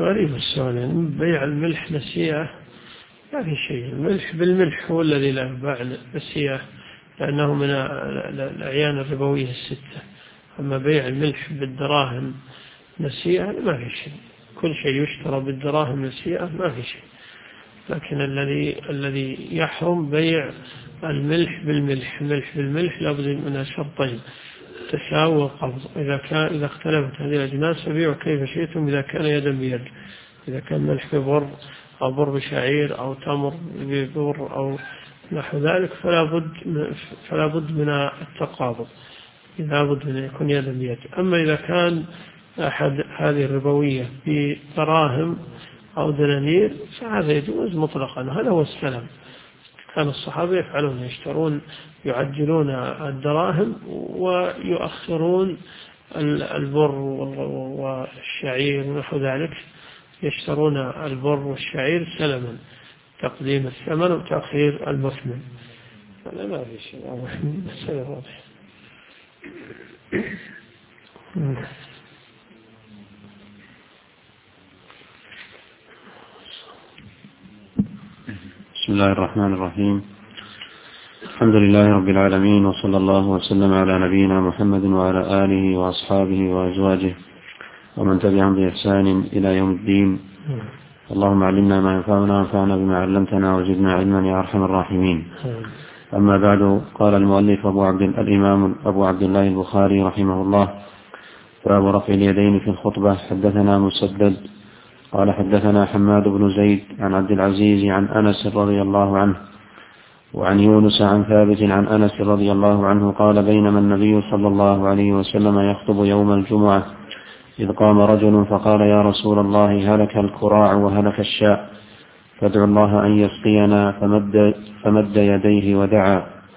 غريب السؤال. بيع الملح نسيئة ما في شيء. الملح بالملح هو الذي لا يباع نسيئة، لأنه من الأعيان الربوية الستة. أما بيع الملح بالدراهم نسيئة ما في شيء. كل شيء يشترى بالدراهم نسيئة ما في شيء. لكن الذي يحرم بيع الملح بالملح. الملح بالملح لابد من شرطين: تساوي والقبض. إذا اختلفت هذه الأجناس فبيعوا كيف شئتم إذا كان يدا بيد. إذا كان ملح ببر أو بر بشعير أو تمر ببر أو نحو ذلك فلا بد من التقابض، لا بد من يكون يدا بيد. أما إذا كان أحد هذه الربوية بدراهم أو دنانير فهذا يجوز مطلقا. هذا هو السلام. كان الصحابة يفعلون، يعجلون الدراهم ويؤخرون البر والشعير ونحو ذلك. يشترون البر والشعير سلما، تقديم الثمن وتأخير المثمن. هذا ما في شيء. السلام واضح. بسم الله الرحمن الرحيم. الحمد لله رب العالمين، وصلى الله وسلم على نبينا محمد وعلى آله وأصحابه وأزواجه ومن تبعهم بإحسان إلى يوم الدين. اللهم علمنا ما ينفعنا وانفعنا بما علمتنا وزدنا علما يا أرحم الراحمين. أما بعد، قال المؤلف الإمام أبو عبد الله البخاري رحمه الله: باب رفع اليدين في الخطبة. حدثنا مسدد قال حدثنا حماد بن زيد عن عبد العزيز عن أنس رضي الله عنه، وعن يونس عن ثابت عن أنس رضي الله عنه قال: بينما النبي صلى الله عليه وسلم يخطب يوم الجمعة إذ قام رجل فقال: يا رسول الله، هلك الكراع وهلك الشاء، فادعوا الله أن يسقينا. فمد يديه ودعا.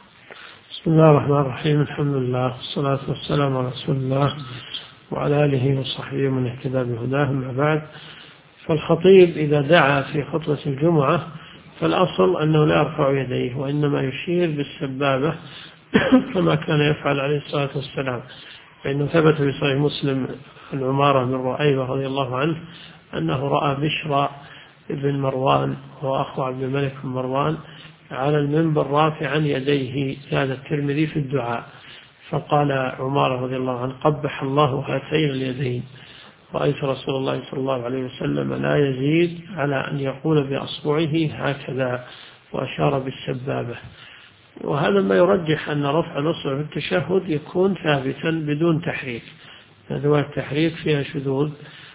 بسم الله الرحمن الرحيم. الحمد لله والصلاة والسلام على رسول الله وعلى آله وصحبه من اهتدى بهداه. أما بعد، فالخطيب إذا دعا في خطبة الجمعة فالأصل أنه لا يرفع يديه، وإنما يشير بالسبابة كما كان يفعل عليه الصلاة والسلام. فإنه ثبت في صحيح مسلم عن عمارة بن رؤيبة رضي الله عنه أنه رأى بشرى بن مروان وأخو عبد الملك بن مروان على المنبر رافعا يديه، هذا الترمذي في الدعاء. فقال عمارة رضي الله عنه: قبح الله هاتين اليدين. رأيت رسول الله صلى الله عليه وسلم لا يزيد على أن يقول بأصبعه هكذا، وأشار بالسبابة. وهذا ما يرجح أن رفع الأصبع في التشهد يكون ثابتا بدون تحريك. هذا التحريك فيها شذوذ،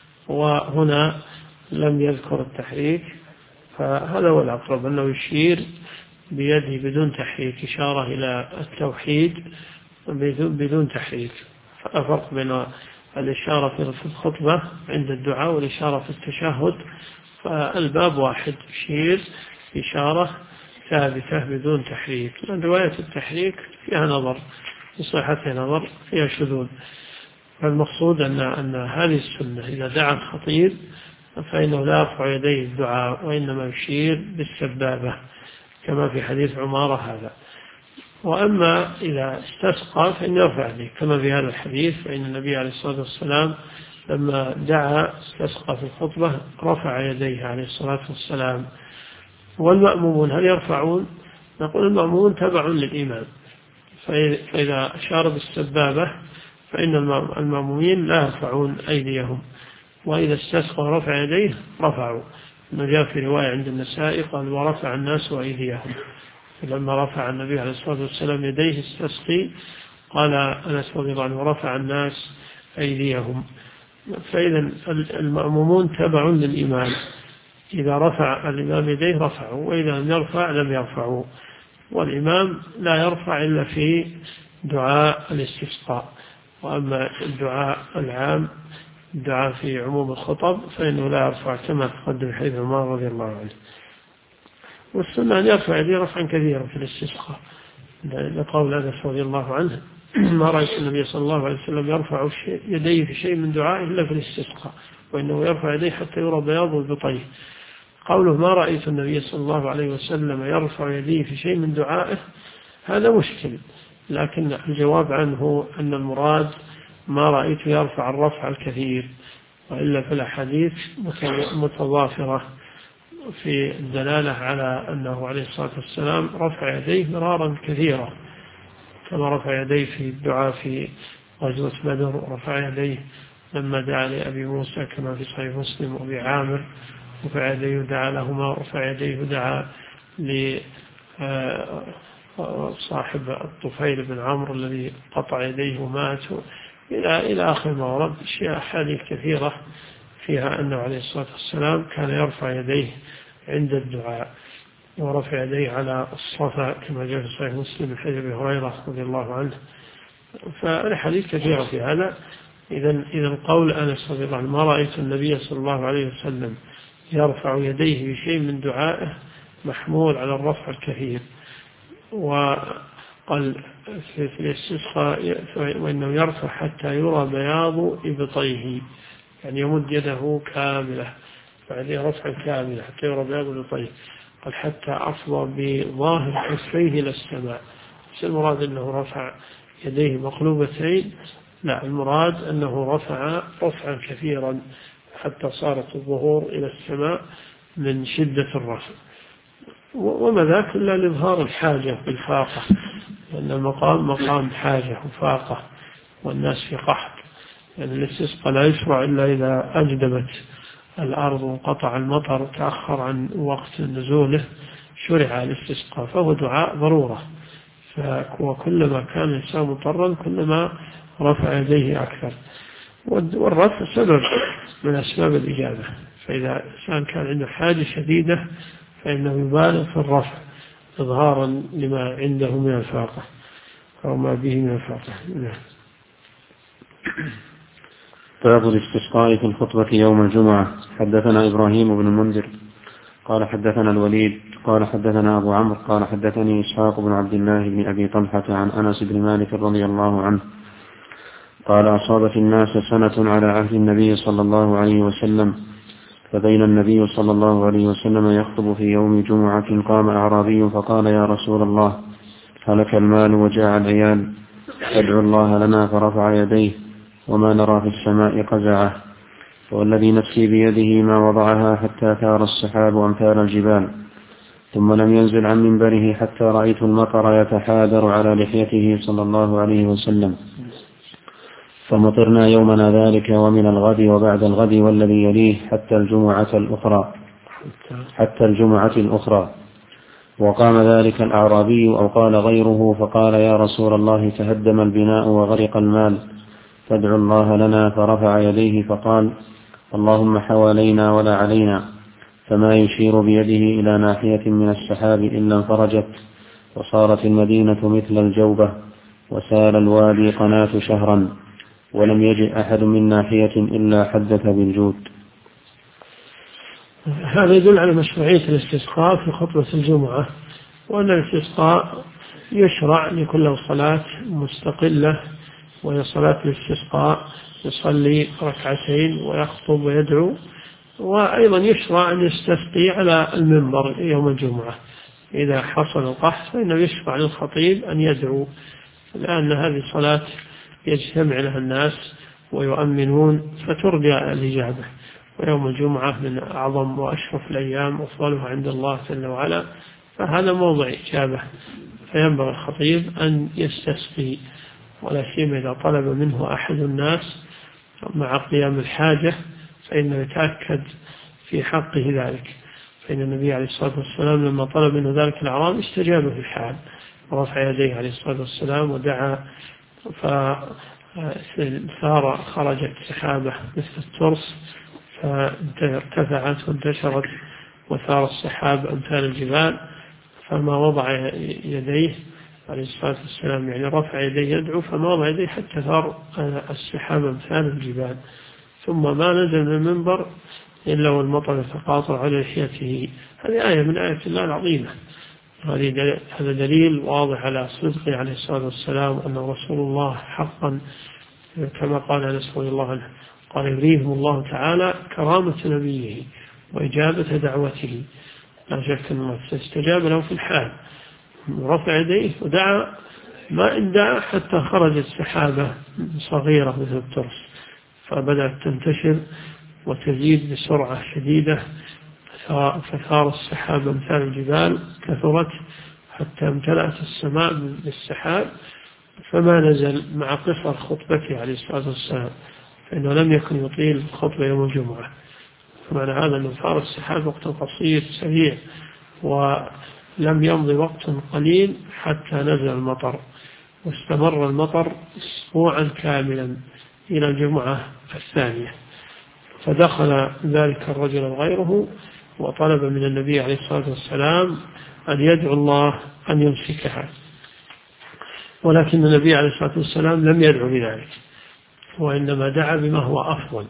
وهنا لم يذكر التحريك، فهذا هو الأقرب، أنه يشير بيده بدون تحريك، إشارة إلى التوحيد بدون تحريك. فأفرق بين الإشارة في الخطبة عند الدعاء والإشارة في التشهد، فالباب واحد، يشير إشارة ثابتة بدون تحريك. لأن رواية التحريك فيها نظر، في صحتها نظر، فيها شذوذ. فالمقصود أن هذه السنة إذا دعا الخطيب فإنه لا يرفع يديه الدعاء، وإنما يشير بالسبابة كما في حديث عمارة هذا. وأما إذا استسقى فإن يرفع يديه كما في هذا الحديث، فإن النبي عليه الصلاة والسلام لما دعا استسقى في الخطبة رفع يديه عليه الصلاة والسلام. والمأمومون هل يرفعون؟ نقول المأمومون تبع للإمام، فإذا أشار بالسبابة فإن المأمومين لا يرفعون أيديهم، وإذا استسقى رفع يديه رفعوا. جاء في رواية عند النسائي قال: ورفع الناس وأيديهم. فلما رفع النبي عليه الصلاة والسلام يديه استسقي قال أنس رضي الله عنه: ورفع الناس أيديهم. فإذا المأمومون تبع للإمام، إذا رفع الإمام يديه رفعوا، وإذا لم يرفع لم يرفعوا. والإمام لا يرفع إلا في دعاء الاستسقاء. وأما الدعاء العام، الدعاء في عموم الخطب، فإنه لا يرفع كما تقدم حديث عمر رضي الله عنه. والسنة أن يرفع يديه رفعا كثيرا في الاستسقاء، لقول أنس رضي الله عنه: ما رأيت النبي صلى الله عليه وسلم يرفع يديه في شيء من دعائه إلا في الاستسقاء، وإنه يرفع يديه حتى يرى بياض البطيه. قوله ما رأيت النبي صلى الله عليه وسلم يرفع يديه في شيء من دعائه هذا مشكل، لكن الجواب عنه أن المراد ما رأيت يرفع الرفع الكثير، وإلا فالأحاديث متضافرة في الدلالة على أنه عليه الصلاة والسلام رفع يديه مرارا كثيرا، كما رفع يديه في الدعاء في غزوة بدر، ورفع يديه لما دعا لأبي موسى كما في صحيح مسلم وأبي عامر، رفع يديه دعا لهما، رفع يديه دعا لصاحب الطفيل بن عمرو الذي قطع يديه ومات، إلى آخر ما ورد. أحاديث كثيرة فيها أنه عليه الصلاة والسلام كان يرفع يديه عند الدعاء، ورفع يديه على الصفا كما جاء في صحيح مسلم من حديث أبي هريرة رضي الله عنه. فالحديث كثيرة في هذا. إذا قول أنس رضي الله عنه ما رأيت النبي صلى الله عليه وسلم يرفع يديه بشيء من دعائه محمول على الرفع الكثير. وقال في الاستسقاء وإنه يرفع حتى يرى بياض إبطيه، يعني يمد يده كاملة، بعدين رفع كاملة حتى يرى بياض إبطيه. قال حتى أفضى بظاهر كفيه إلى السماء. بس المراد أنه رفع يديه مقلوبتين؟ لا، المراد أنه رفع رفعا كثيرا حتى صارت الظهور إلى السماء من شدة الرفع. وما ذاك إلا لإظهار الحاجة بالفاقة، لأن المقام مقام حاجة وفاقة والناس في قحط. يعني الاستسقاء لا يشرع إلا إذا أجدبت الأرض وانقطع المطر وتأخر عن وقت نزوله شرع الاستسقاء، فهو دعاء ضرورة. وكلما كان الإنسان مضطرا كلما رفع يديه أكثر، والرفع سبب من أسباب الإجابة. فإذا الإنسان كان عنده حاجة شديدة فإنه يبالغ في الرفع إظهارا لما عنده من الفاقة أو ما به من الفاقة. باب الاستسقاء في الخطبة يوم الجمعة. حدثنا إبراهيم بن المنذر قال حدثنا الوليد قال حدثنا أبو عمرو قال حدثني إسحاق بن عبد الله بن أبي طلحة عن أنس بن مالك رضي الله عنه قال أصابت الناس سنة على عهد النبي صلى الله عليه وسلم، فبين النبي صلى الله عليه وسلم يخطب في يوم جمعة قام أعرابي فقال يا رسول الله هلك المال وجاع العيال فادعوا الله لنا، فرفع يديه وما نرى في السماء قزعه، والذي نفسي بيده ما وضعها حتى ثار السحاب أمثال الجبال، ثم لم ينزل عن منبره حتى رأيت المطر يتحادر على لحيته صلى الله عليه وسلم، فمطرنا يومنا ذلك ومن الغد وبعد الغد والذي يليه حتى الجمعة الأخرى. وقام ذلك الأعرابي أو قال غيره فقال يا رسول الله تهدم البناء وغرق المال فادعوا الله لنا، فرفع يديه فقال اللهم حوالينا ولا علينا، فما يشير بيده إلى ناحية من السحاب إلا انفرجت، وصارت المدينة مثل الجوبة، وسال الوادي قناة شهرا، ولم يجئ أحد من ناحية إلا حدث بالجود. هذا يدل على مشروعية الاستسقاء في خطبة الجمعة، وأن الاستسقاء يشرع لكل صلاة مستقلة وهي صلاة الاستسقاء، يصلي ركعتين ويخطب ويدعو. وأيضا يشرع أن يستسقي على المنبر يوم الجمعة إذا حصل القحط، فإنه يشرع للخطيب أن يدعو، لأن هذه صلاة يجتمع لها الناس ويؤمنون فترجى الإجابة. ويوم الجمعة من أعظم وأشرف الأيام وأفضلها عند الله جل وعلا، فهذا موضع إجابة، فينبغي الخطيب أن يستسقي، ولا سيما إذا طلب منه أحد الناس مع قيام الحاجة فإنه يتأكد في حقه ذلك. فإن النبي عليه الصلاة والسلام لما طلب منه ذلك الأعرابي استجاب في الحال ورفع يديه عليه الصلاة والسلام ودعا، فثار خرجت سحابة مثل الترس فارتفعت وانتشرت، وثار السحاب أمثال الجبال، فما وضع يديه عليه الصلاة والسلام يعني رفع يديه يدعو، فما وضع يديه حتى ثار السحاب أمثال الجبال، ثم ما نزل من المنبر إلا والمطر يتقاطر على لحيته. هذه آية من آيات الله العظيمة. هذا دليل واضح على صدقه عليه الصلاة والسلام أنه رسول الله حقا، كما قال أنس رضي الله عنه قال يريهم الله تعالى كرامة نبيه وإجابة دعوته، لا شك أنه استجاب له في الحال، رفع يديه ودعا ما إن دعا حتى خرجت سحابة صغيرة مثل الترس فبدأت تنتشر وتزيد بسرعة شديدة، فثار السحاب أمثال الجبال، كثرت حتى امتلأت السماء بالسحاب، فما نزل مع قصر خطبته عليه الصلاة والسلام، فإنه لم يكن يطيل الخطبة يوم الجمعة. فمعنى هذا أنه ثار السحاب وقت قصير سريع، ولم يمضي وقت قليل حتى نزل المطر، واستمر المطر أسبوعا كاملا إلى الجمعة الثانية. فدخل ذلك الرجل غيره وطلب من النبي عليه الصلاة والسلام أن يدعو الله أن يمسكها، ولكن النبي عليه الصلاة والسلام لم يدعو بذلك، وإنما دعا بما هو أفضل،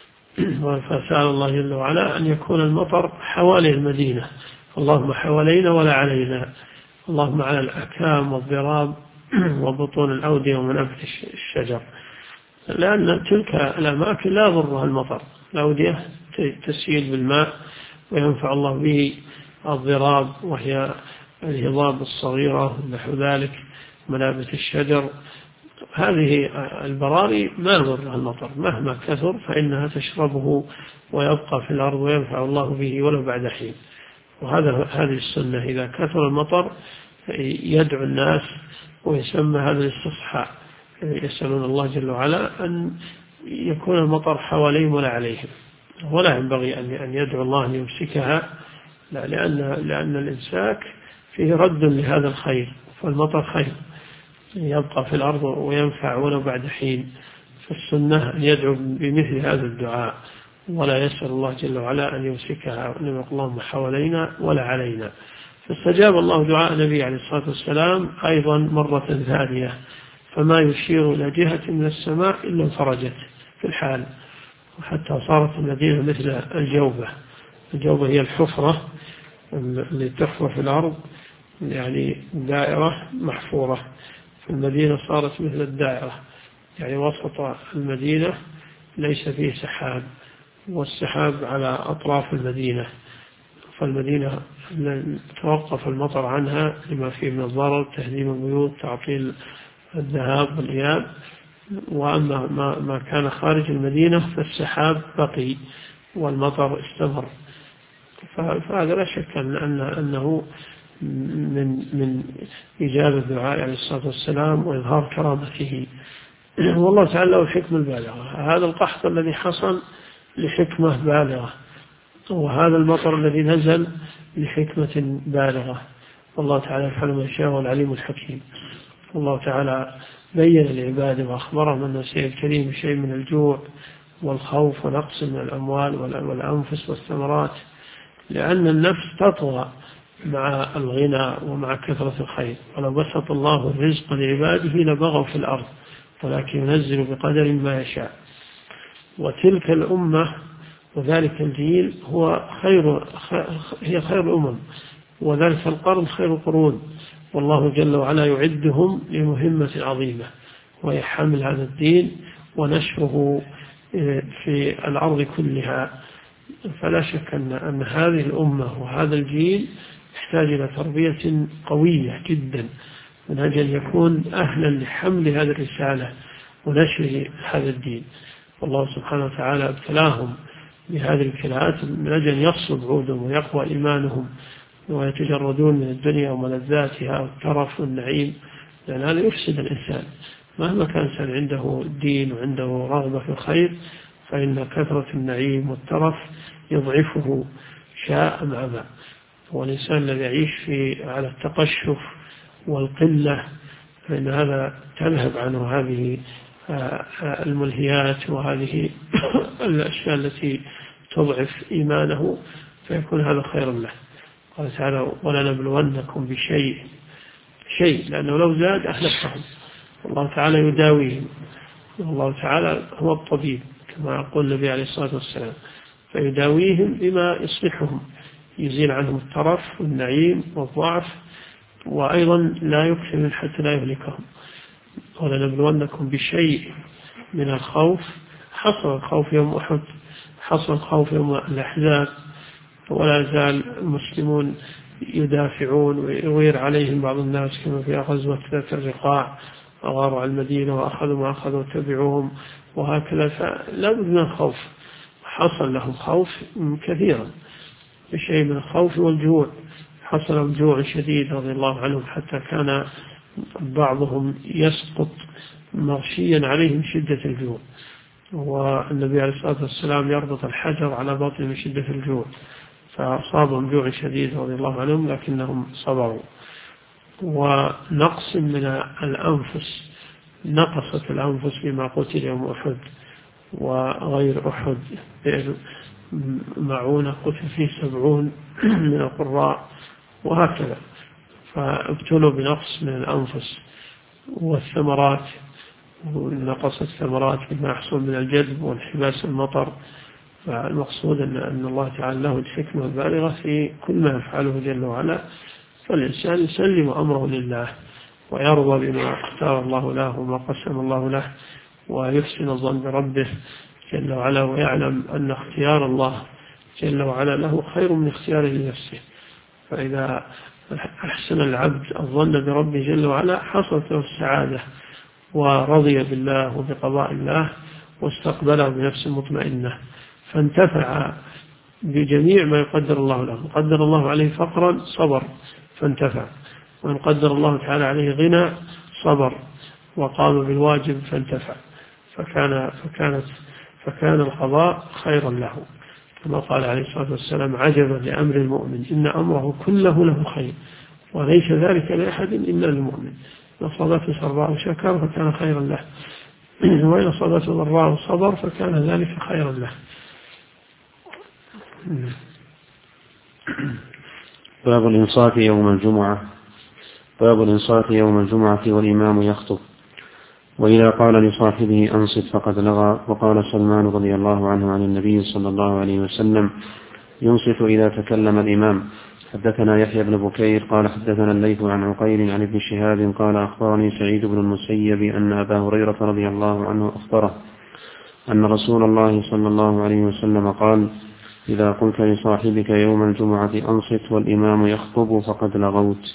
فسأل الله جل وعلا أن يكون المطر حوالي المدينة، اللهم حوالينا ولا علينا، اللهم على الأكام والضراب وبطون الأودية ومنابت الشجر، لأن تلك الأماكن لا يضرها المطر، الأودية تسيل بالماء وينفع الله به الضراب وهي الهضاب الصغيرة نحو ذلك، منابت الشجر، هذه البراري ما يضرها المطر مهما كثر، فإنها تشربه ويبقى في الأرض وينفع الله به ولو بعد حين. هذه السنة، إذا كثر المطر يدعو الناس ويسمى هذا الاستصحاء، يسألون الله جل وعلا أن يكون المطر حواليهم ولا عليهم، ولا ينبغي أن يدعو الله أن يمسكها، لأن الإمساك فيه رد لهذا الخير، فالمطر خير يبقى في الأرض وينفع ولو بعد حين، فالسنة أن يدعو بمثل هذا الدعاء ولا يسأل الله جل وعلا أن يمسكها، وإنما اللهم حوالينا ولا علينا. فاستجاب الله دعاء النبي عليه الصلاة والسلام أيضا مرة ثانية، فما يشير إلى جهة من السماء إلا انفرجت في الحال، وحتى صارت المدينة مثل الجوبة. الجوبة هي الحفرة اللي تحفر في الأرض، يعني دائرة محفورة، فالمدينة صارت مثل الدائرة، يعني وسط المدينة ليس فيه سحاب، والسحاب على أطراف المدينة، فالمدينة توقف المطر عنها لما فيه من الضرر، تهديم البيوت، تعطيل الذهاب والإياب. وأما ما كان خارج المدينة فالسحاب بقي والمطر استمر، فهذا لا شك أنه من إجابة الدعاء عليه الصلاة والسلام وإظهار كرامته. والله تعالى له الحكمة البالغة، هذا القحط الذي حصل لحكمة بالغة، وهذا المطر الذي نزل لحكمة بالغة، والله تعالى يفعل ما يشاء والعليم الحكيم. الله تعالى بين لعباده وأخبرهم أن سيبتليهم بشيء من الجوع والخوف ونقص من الأموال والأنفس والثمرات، لأن النفس تطغى مع الغنى ومع كثرة الخير، ولو بسط الله الرزق لعباده لبغوا في الأرض ولكن ينزل بقدر ما يشاء. وتلك الأمة وذلك الجيل هي خير الأمم، وذلك القرن خير القرون، والله جل وعلا يعدهم لمهمة عظيمة، وهي حمل هذا الدين ونشره في الأرض كلها. فلا شك أن هذه الأمة وهذا الجيل يحتاج إلى تربية قوية جدا من أجل أن يكون أهلا لحمل هذه الرسالة ونشر هذا الدين. والله سبحانه وتعالى ابتلاهم بهذه الابتلاءات من أجل أن يصلب عودهم ويقوى إيمانهم ويتجردون من الدنيا وملذاتها والترف والنعيم، لأن هذا يفسد الإنسان مهما كان الإنسان عنده دين وعنده رغبة في الخير، فإن كثرة النعيم والترف يضعفه شاء أم أبى. والإنسان الذي يعيش على التقشف والقلة فإن هذا تذهب عنه هذه الملهيات وهذه الأشياء التي تضعف إيمانه، فيكون هذا خيرا له. قال تعالى ولنبلونكم بشيء، لأنه لو زاد أهلكهم، الله تعالى يداويهم، الله تعالى هو الطبيب كما يقول النبي عليه الصلاة والسلام، فيداويهم بما يصلحهم، يزيل عنهم الترف والنعيم والضعف، وأيضا لا يكفي حتى لا يهلكهم. ولنبلونكم بشيء من الخوف، حصل الخوف يوم أحد، حصل الخوف يوم الأحزاب، ولا زال المسلمون يدافعون ويغير عليهم بعض الناس كما في غزوة ذات الرقاع، أغاروا على المدينة وأخذوا ما أخذوا وتبعوهم، وهكذا. فلا بد من الخوف، حصل لهم خوف كثيرا، بشيء من الخوف والجوع، حصل لهم جوع شديد رضي الله عنهم، حتى كان بعضهم يسقط مغشيا عليه من شدة الجوع، والنبي عليه الصلاة والسلام يربط الحجر على بطنه من شدة الجوع، فأصابهم جوع شديد رضي الله عنهم لكنهم صبروا. ونقص من الأنفس، نقصت الأنفس بما قتل يوم أحد وغير أحد، معونة قتل فيه 70 من القراء وهكذا، فابتلوا بنقص من الأنفس. والثمرات، ونقص الثمرات بما يحصل من الجذب وانحباس المطر. فالمقصود أن الله تعالى له الحكمة البالغة في كل ما يفعله جل وعلا، فالإنسان يسلم أمره لله ويرضى بما اختار الله له وما قسم الله له، ويحسن الظن بربه جل وعلا، ويعلم أن اختيار الله جل وعلا له خير من اختياره لنفسه. فإذا أحسن العبد الظن بربه جل وعلا حصلت له السعادة، ورضي بالله وبقضاء الله، واستقبله بنفس مطمئنة، فانتفع بجميع ما يقدر الله له. قدر الله عليه فقرا صبر فانتفع، وإن قدر الله تعالى عليه غنى صبر وقام بالواجب فانتفع، فكان القضاء خيرا له، كما قال عليه الصلاة والسلام: عجبا لأمر المؤمن إن أمره كله له خير وليس ذلك لأحد إلا المؤمن، إن أصابته سراء شكر فكان خيرا له، وإن أصابته ضراء صبر فكان ذلك خيرا له. باب الإنصات يوم الجمعة. باب الإنصات يوم الجمعة والإمام يخطب: وإذا قال لصاحبه أنصت فقد لغى. وقال سلمان رضي الله عنه عن النبي صلى الله عليه وسلم: ينصت إذا تكلم الإمام. حدثنا يحيى بن بكير قال حدثنا الليث عن عقيل عن ابن شهاب قال أخبرني سعيد بن المسيب أن أبا هريرة رضي الله عنه أخبره أن رسول الله صلى الله عليه وسلم قال: إذا قلت لصاحبك يوم الجمعة أنصت والإمام يخطب فقد لغوت.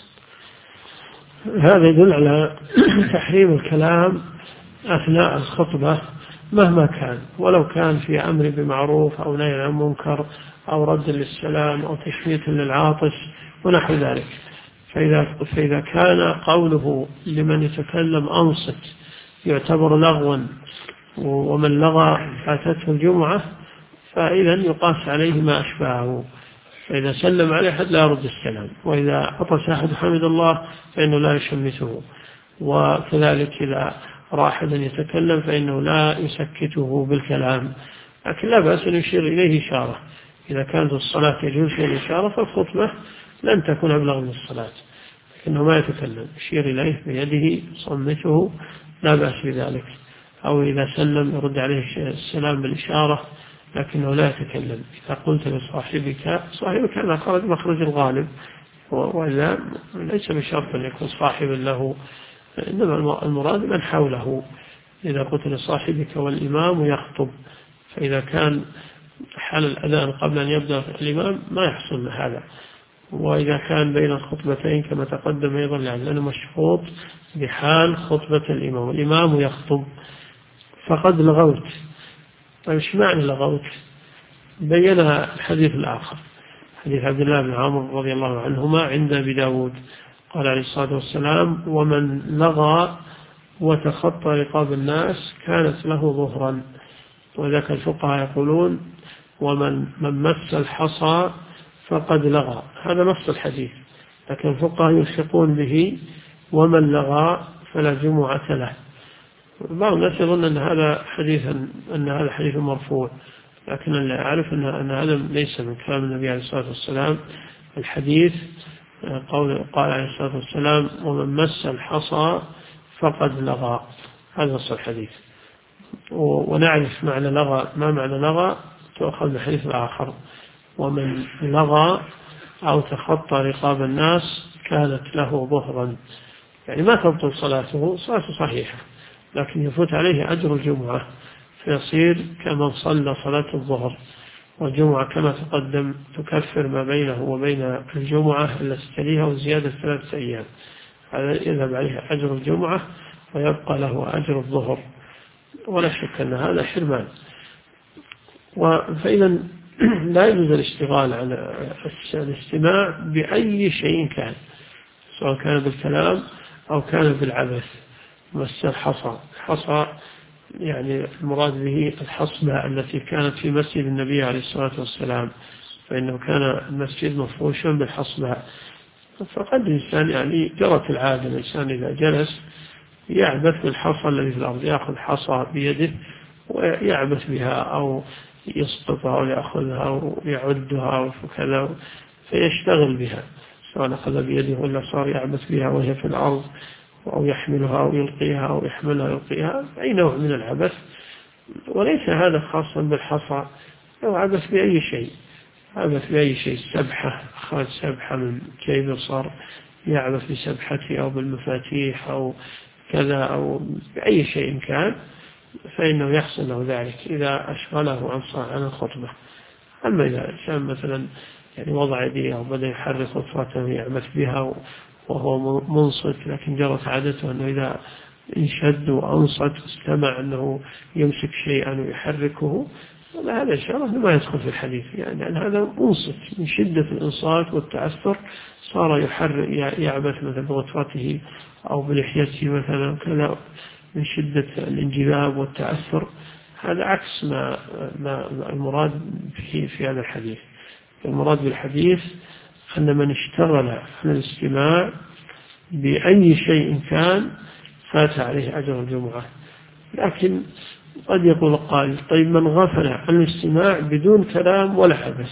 هذا يدل على تحريم الكلام أثناء الخطبة مهما كان، ولو كان في أمر بمعروف أو نهي عن منكر أو رد للسلام أو تشميت للعاطس ونحو ذلك. فإذا كان قوله لمن يتكلم أنصت يعتبر لغوا، ومن لغى فاتته الجمعة، فإذا يقاس عليه ما أشبهه. فإذا سلم عليه أحد لا يرد السلام، وإذا عطس أحد حمد الله فإنه لا يشمته، وكذلك إذا رأى أحدا يتكلم فإنه لا يسكته بالكلام، لكن لا بأس أن يشير إليه إشارة. إذا كانت الصلاة يجوز فيها الإشارة فالخطبة لن تكون أبلغ من الصلاة، لكنه ما يتكلم، يشير إليه بيده صمته، لا بأس بذلك. أو إذا سلم يرد عليه السلام بالإشارة لكنه لا يتكلم. إذا قلت لصاحبك هذا خرج مخرج الغالب، وإذا ليس بشرط أن يكون صاحبا له، إنما المراد من حوله. إذا قلت لصاحبك والإمام يخطب، فإذا كان حال الأذان قبل أن يبدأ الإمام ما يحصل هذا، وإذا كان بين الخطبتين كما تقدم أيضا لأنه مشروط بحال خطبة الإمام والإمام يخطب فقد لغوت. طيب ايش معنى لغوت؟ بينها الحديث الآخر، حديث عبد الله بن عمرو رضي الله عنهما عند أبي داود، قال عليه الصلاة والسلام: ومن لغى وتخطى رقاب الناس كانت له ظهرا. وذاك الفقهاء يقولون: ومن مس الحصى فقد لغى، هذا نص الحديث، لكن الفقهاء يلحقون به: ومن لغى فلا جمعة له. بعض الناس يظن أن هذا حديث مرفوع، لكن اللي أعرف أن هذا ليس من كلام النبي عليه الصلاة والسلام. الحديث قال عليه الصلاة والسلام: ومن مس الحصى فقد لغى، هذا نص الحديث. ونعرف معنى لغى، ما معنى لغى تأخذ من الحديث الآخر: ومن لغى أو تخطى رقاب الناس كانت له ظهرا، يعني ما تبطل صلاته صحيحة، لكن يفوت عليه أجر الجمعة، فيصير كمن صلى صلاة الظهر. والجمعة كما تقدم تكفر ما بينه وبين الجمعة التي تليها وزيادة 3 أيام، هذا يذهب عليه أجر الجمعة ويبقى له أجر الظهر، ولا شك أن هذا حرمان. فإذا لا يجوز الاشتغال على الاستماع بأي شيء كان، سواء كان بالكلام أو كان بالعبث. مس الحصى يعني المراد به الحصبة التي كانت في مسجد النبي عليه الصلاة والسلام، فإنه كان المسجد مفروشا بالحصبة. فقد الإنسان يعني جرت العادة الإنسان إذا جلس يعبث بالحصى الذي في الأرض، يأخذ حصى بيده ويعبث بها أو يسقطها أو يأخذها أو يعدها وكذا، فيشتغل بها، سواء أخذ بيده ولا صار يعبث بها وهي في الأرض، أو يحملها أو يلقيها أو يحملها ويلقيها، أي نوع من العبث. وليس هذا خاصا بالحصى، أو عبث بأي شيء، عبث بأي شيء، سبحة، أخذ سبحة من جيبه صار يعبث بسبحته أو بالمفاتيح أو كذا، أو بأي شيء كان، فإنه يحصل له ذلك إذا أشغله عن الخطبة. أما إذا كان مثلا يعني وضع يديه أو بدأ يحرك خطبته يعبث بها وهو منصت، لكن جرت عادته أنه إذا انشد وأنصت واستمع أنه يمسك شيئا ويحركه، هذا إن شاء الله ما يدخل في الحديث، يعني هذا منصت من شدة الإنصات والتأثر صار يعبث مثلا بغطرته أو بلحيته مثلا كذا من شدة الانجذاب والتأثر. هذا عكس ما المراد في هذا الحديث. المراد بالحديث أن من اشتغل عن الاستماع بأي شيء كان فات عليه أجر الجمعة. لكن قد يقول قائل طيب من غفل عن الاستماع بدون كلام ولا عبث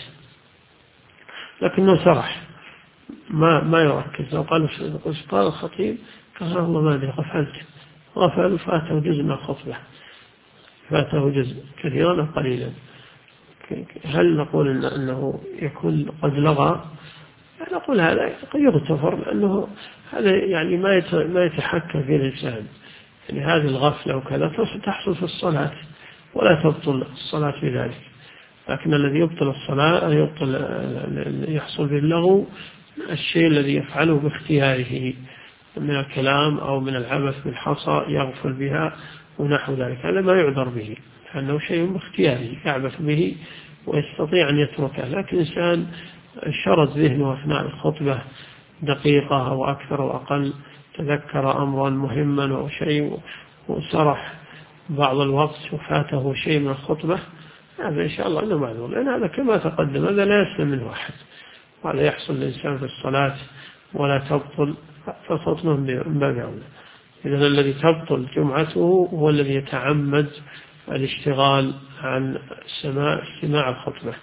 لكنه سرح ما يركز، لو قال الخطيب قال الله ما أدري غفل فاته جزء من الخطبة، فاته جزء كثيرا أو قليلا، هل نقول أنه يكون قد لغى؟ نقول هذا قد يغتفر، لأنه هذا يعني ما يتحكم في الإنسان، يعني هذه الغفلة وكذا تحصل في الصلاة ولا تبطل الصلاة بذلك. لكن الذي يبطل الصلاة يحصل باللغو الشيء الذي يفعله باختياره من الكلام أو من العبث بالحصى يغفل بها ونحو ذلك، هذا ما يعذر به لأنه شيء باختياره يعبث به ويستطيع أن يتركه. لكن إنسان شرد ذهنه أثناء الخطبة دقيقة أو أكثر أو أقل، تذكر أمرا مهما أو شيء وسرح بعض الوقت وفاته شيء من الخطبة، هذا إن شاء الله أنه معذور، لأن هذا كما تقدم هذا لا يسلم منه أحد، وهذا يحصل للإنسان في الصلاة ولا تبطل، فخطبه من باب أولى. إذن الذي تبطل جمعته هو الذي يتعمد الاشتغال عن استماع الخطبة.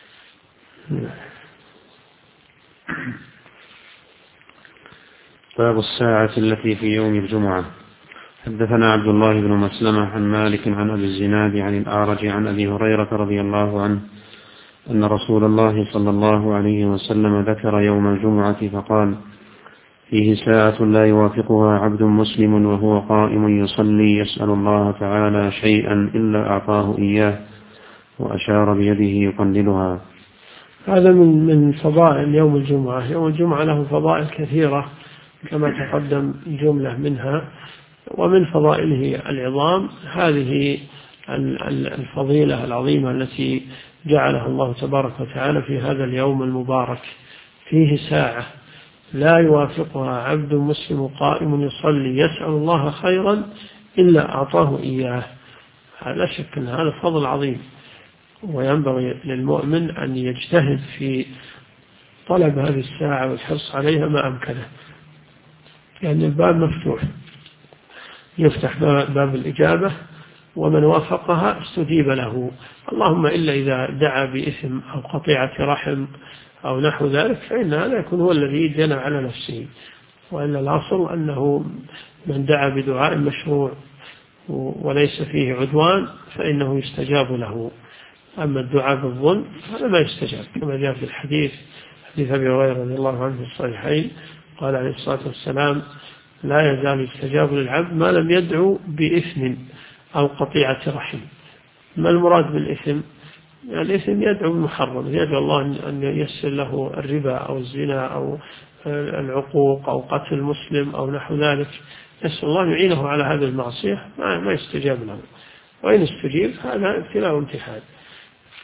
باب الساعة التي في يوم الجمعة. حدثنا عبد الله بن مسلمة عن مالك عن أبي الزناد عن الأعرج عن أبي هريرة رضي الله عنه أن رسول الله صلى الله عليه وسلم ذكر يوم الجمعة فقال: فيه ساعة لا يوافقها عبد مسلم وهو قائم يصلي يسأل الله تعالى شيئا إلا أعطاه إياه، وأشار بيده يقللها. هذا من فضائل يوم الجمعة. يوم الجمعة له فضائل كثيرة كما تقدم جملة منها، ومن فضائله العظام هذه الفضيلة العظيمة التي جعلها الله تبارك وتعالى في هذا اليوم المبارك. فيه ساعة لا يوافقها عبد مسلم قائم يصلي يسأل الله خيرا إلا أعطاه إياه. لا شك أن هذا فضل عظيم، وينبغي للمؤمن أن يجتهد في طلب هذه الساعة والحرص عليها ما أمكنه، يعني الباب مفتوح، يفتح باب الإجابة، ومن وافقها استجيب له. اللهم إلا إذا دعا بإثم أو قطيعة رحم أو نحو ذلك فإن هذا يكون هو الذي جنى على نفسه، وإلا الأصل أنه من دعا بدعاء مشروع وليس فيه عدوان فإنه يستجاب له. أما الدعاء بالظلم هذا ما يستجاب، كما جاء في حديث أبي هريرة رضي الله عنه في الصحيحين قال عليه الصلاة والسلام: لا يزال يستجاب للعبد ما لم يدعو بإثم أو قطيعة رحم. ما المراد بالإثم؟ يعني الإثم يدعو بالمحرم، يدعو الله أن ييسر له الربا أو الزنا أو العقوق أو قتل المسلم أو نحو ذلك، يسأل الله يعينه على هذه المعصية، ما يستجاب له. وإن استجيب هذا ابتلاء وامتحان.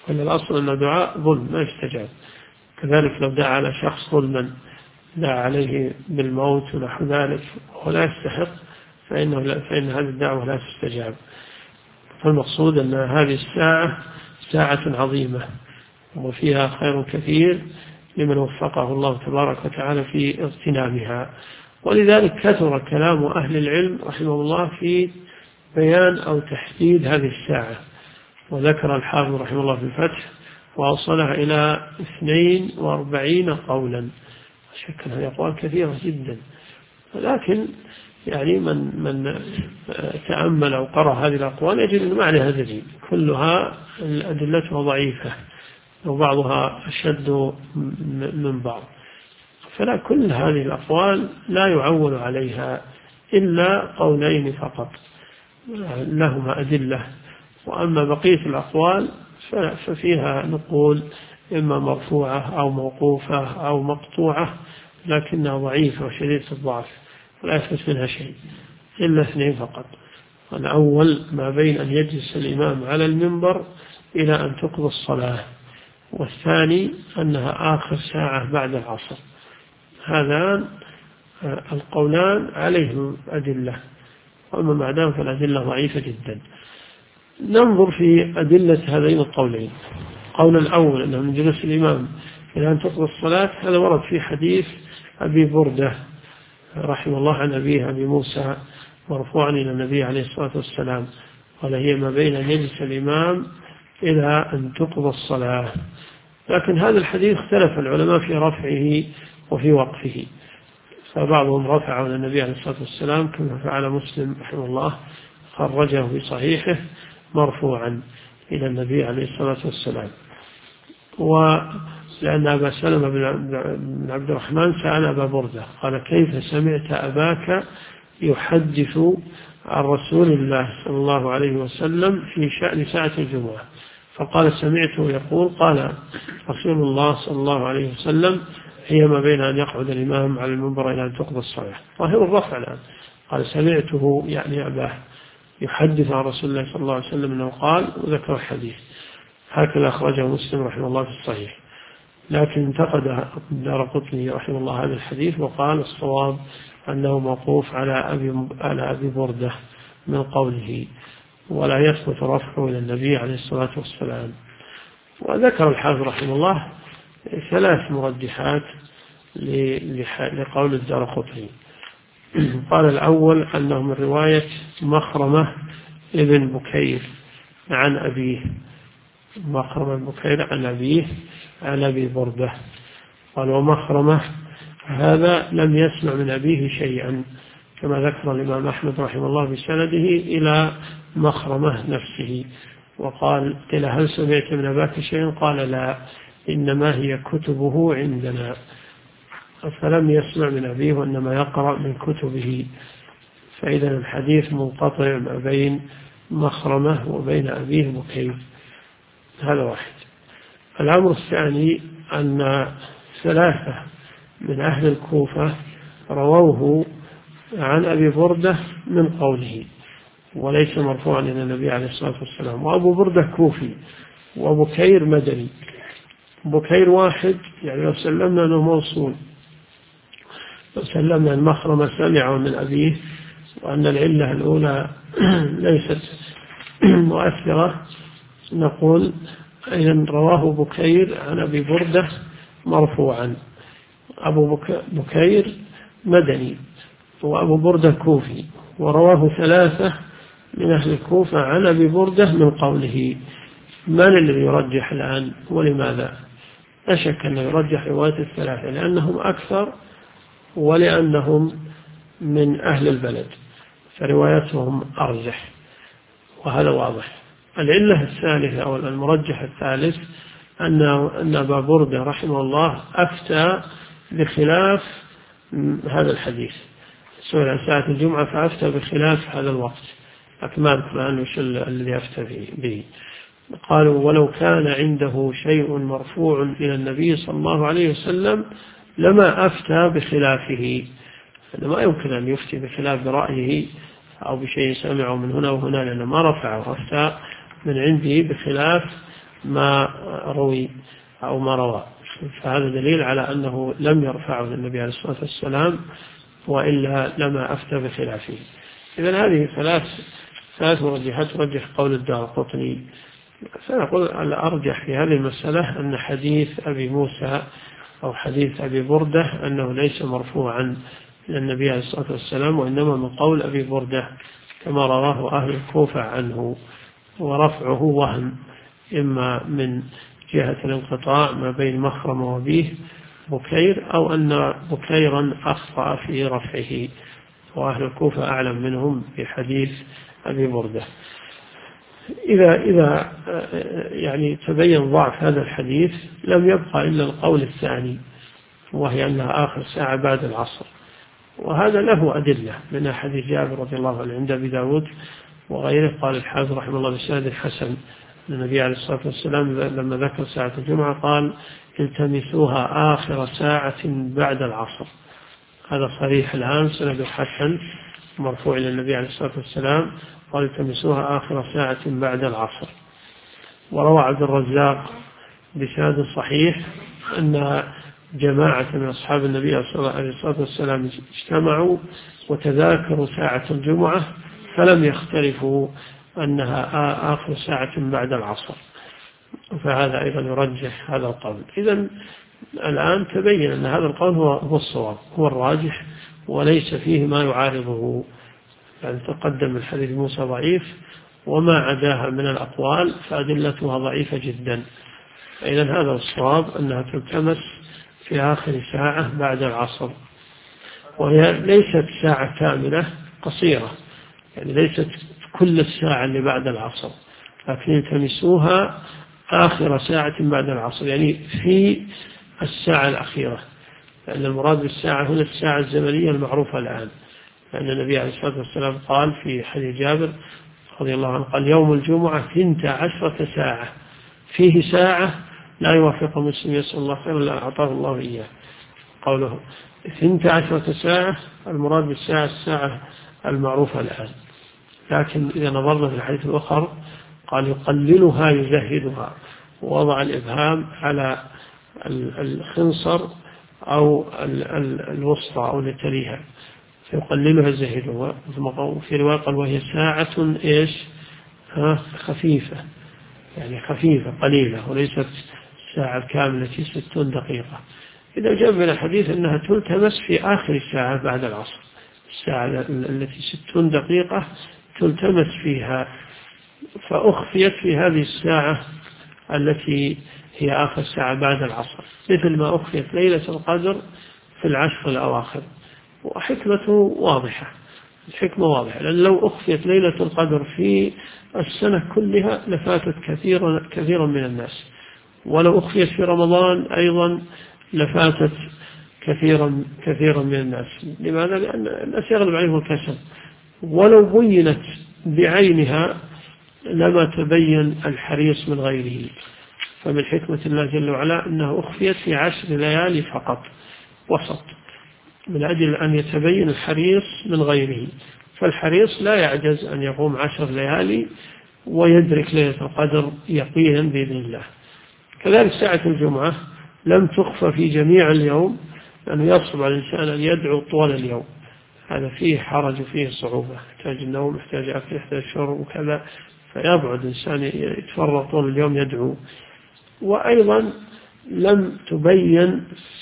وأن الأصل أن الدعاء ظلم ما يستجاب. كذلك لو دعا على شخص ظلما، دعا عليه بالموت ونحو ذلك ولا يستحق، فإن هذه الدعوة لا تستجاب. فالمقصود أن هذه الساعة ساعة عظيمة وفيها خير كثير لمن وفقه الله تبارك وتعالى في اغتنامها. ولذلك كثر كلام أهل العلم رحمه الله في بيان أو تحديد هذه الساعة. وذكر الحافظ رحمه الله في الفتح وأوصلها إلى 42 قولا، شك هذه أقوال كثيرة جدا، ولكن يعني من تأمل أو قرأ هذه الأقوال يجد أن معناها دليل، كلها أدلتها ضعيفة وبعضها أشد من بعض. فلا، كل هذه الأقوال لا يعول عليها إلا قولين فقط لهما أدلة، وأما بقية الأقوال ففيها نقول إما مرفوعة أو موقوفة أو مقطوعة، لكنها ضعيفة وشديدة الضعف ولا يثبت منها شيء إلا 2 فقط. الأول ما بين أن يجلس الإمام على المنبر إلى أن تقضى الصلاة، والثاني أنها آخر ساعة بعد العصر. هذان القولان عليهم أدلة، وأما مع ذلك فالأدلة ضعيفة جدا. ننظر في أدلة هذين القولين. القول الأول أنه من جلوس الإمام إلى أن تقضى الصلاة، هذا ورد في حديث أبي بردة رحمه الله عن أبيه أبي موسى مرفوعا إلى النبي عليه الصلاة والسلام، قال هي ما بين أن يجلس الإمام إلى أن تقضى الصلاة. لكن هذا الحديث اختلف العلماء في رفعه وفي وقفه، فبعضهم رفعه إلى النبي عليه الصلاة والسلام كما فعل مسلم رحمه الله، خرجه في صحيحه مرفوعا إلى النبي عليه الصلاة والسلام. ولأن أبا سلمة بن عبد الرحمن سأل أبا بردة قال كيف سمعت أباك يحدث عن رسول الله صلى الله عليه وسلم في شأن ساعة الجمعة؟ فقال سمعته يقول قال رسول الله صلى الله عليه وسلم هي ما بين أن يقعد الإمام على المنبر إلى أن تقضى الصلاة. ظاهر الرفع الآن، قال سمعته يعني أباه يحدث عن رسول الله صلى الله عليه وسلم أنه قال، وذكر الحديث. هكذا أخرجه مسلم رحمه الله في الصحيح. لكن انتقد الدارقطني رحمه الله هذا الحديث وقال الصواب أنه موقوف على أبي بردة من قوله، ولا يثبت رفعه إلى النبي عليه الصلاة والسلام. وذكر الحافظ رحمه الله 3 مرجحات لقول الدارقطني. قال الأول أنه من رواية مخرمة ابن بكير عن أبيه، مخرمة ابن بكير عن أبيه عن أبي بردة. قال ومخرمة هذا لم يسمع من أبيه شيئا، كما ذكر الإمام أحمد رحمه الله بسنده إلى مخرمة نفسه. وقال هل سمعت من أباك شيئا؟ قال لا، إنما هي كتبه عندنا. فلم يسمع من أبيه وإنما يقرأ من كتبه. فإذا الحديث منقطع ما بين مخرمة وبين أبيه بكير. هذا واحد. الأمر الثاني أن 3 من أهل الكوفة رووه عن أبي بردة من قوله وليس مرفوعا إلى النبي عليه الصلاة والسلام. وأبو بردة كوفي وبكير مدني. بكير واحد، يعني لو سلمنا أنه موصول، لو سلمنا أن مخرمة سمعه من أبيه وأن العلة الأولى ليست مؤثرة، نقول إذن رواه بكير عن أبي بردة مرفوعا. أبو بكير مدني وأبو بردة كوفي، ورواه 3 من أهل الكوفة عن أبي بردة من قوله. من الذي يرجح الآن ولماذا؟ لا شك أنه يرجح رواية 3 لأنهم أكثر ولأنهم من أهل البلد فروايتهم أرجح، وهذا واضح. العلة الثالثة أو المرجح الثالث أن أبا بردة رحمه الله أفتى بخلاف هذا الحديث، سئل عن ساعة الجمعة فأفتى بخلاف هذا الوقت، لكن ما أذكر عنه وش الذي أفتى به. قالوا ولو كان عنده شيء مرفوع إلى النبي صلى الله عليه وسلم لما أفتى بخلافه. ما يمكن أن يفتي بخلاف برأيه أو بشيء سمعه من هنا وهنا، لأنه ما رفعه، أفتى من عنده بخلاف ما روي أو ما روى، فهذا دليل على أنه لم يرفعه للنبي عليه الصلاة والسلام، وإلا لما أفتى بخلافه. إذن هذه ثلاث مرجحات ترجح قول الدارقطني. فنقول الأرجح في هذه المسألة أن حديث أبي موسى أو حديث أبي بردة أنه ليس مرفوعا إلى النبي عليه الصلاة والسلام، وإنما من قول أبي بردة كما رواه أهل الكوفة عنه، ورفعه وهم، إما من جهة الانقطاع ما بين مخرم وبيه بكير، أو أن بكيرا أخطأ في رفعه، وأهل الكوفة أعلم منهم بحديث أبي بردة. إذا يعني تبين ضعف هذا الحديث لم يبقى إلا القول الثاني، وهي أنها آخر ساعة بعد العصر، وهذا له أدلة من حديث جابر رضي الله عنه عند أبي داود وغيره. قال الحافظ رحمه الله بسند حسن النبي عليه الصلاة والسلام لما ذكر ساعة الجمعة قال التمسوها آخر ساعة بعد العصر. هذا صريح الآن، سند حسن مرفوع إلى النبي عليه الصلاة والسلام، قال التمسوها آخر ساعة بعد العصر. وروى عبد الرزاق بسند صحيح أن جماعة من أصحاب النبي عليه الصلاة والسلام اجتمعوا وتذاكروا ساعة الجمعة فلم يختلفوا أنها آخر ساعة بعد العصر، فهذا أيضا يرجح هذا القول. إذن الآن تبين أن هذا القول هو الصواب، هو الراجح، وليس فيه ما يعارضه. يعني تقدم الحديث موسى ضعيف، وما عداها من الأقوال فأدلتها ضعيفة جدا. إذن هذا الصواب أنها تلتمس في آخر ساعة بعد العصر، وهي ليست ساعة كاملة قصيرة، يعني ليست كل الساعة اللي بعد العصر، لكن يلتمسوها آخر ساعة بعد العصر، يعني في الساعة الأخيرة، لأن المراد بالساعة هنا الساعة الزمنية المعروفة الآن، لأن النبي عليه الصلاة والسلام قال في حديث جابر رضي الله عنه قال يوم الجمعة 12 ساعة، فيه ساعة لا يوافق مسلم يسأل الله خير إلا أعطاه الله إياه. قوله 12 ساعة المراد بالساعة الساعة المعروفة الآن، لكن إذا نظرنا في الحديث الآخر قال يقللها يزهدها، ووضع الإبهام على الخنصر أو الوسطى أو التليها، فيقللها يزهدها. وفي رواية قال وهي ساعة إيش خفيفة، يعني خفيفة قليلة، وليست الساعة الكاملة 60 دقيقة. إذا جاء من الحديث أنها تلتمس في آخر الساعة بعد العصر، الساعة التي 60 دقيقة تلتمس فيها، فأخفيت في هذه الساعة التي هي آخر ساعة بعد العصر، مثل ما أخفيت ليلة القدر في العشر الأواخر. وحكمته واضحة، الحكمة واضحة، لأن لو أخفيت ليلة القدر في السنة كلها لفاتت كثيرا من الناس، ولو أخفيت في رمضان أيضا لفاتت كثيرا من الناس. لماذا؟ لأن الناس يغلب عليهم الكسل، ولو بينت بعينها لما تبين الحريص من غيره. فمن حكمة الله جل وعلا أنه أخفيت في 10 ليالي فقط وسط، من أجل أن يتبين الحريص من غيره. فالحريص لا يعجز أن يقوم 10 ليالي ويدرك ليلة القدر يقينا بإذن الله. كذلك ساعة الجمعة لم تخفى في جميع اليوم، لأنه يصعب على الإنسان أن يدعو طوال اليوم، هذا فيه حرج وفيه صعوبة، يحتاج النوم، يحتاج أكل، يحتاج شرب وكذا، فيبعد الإنسان يتفرغ طول اليوم يدعو. وأيضا لم تبين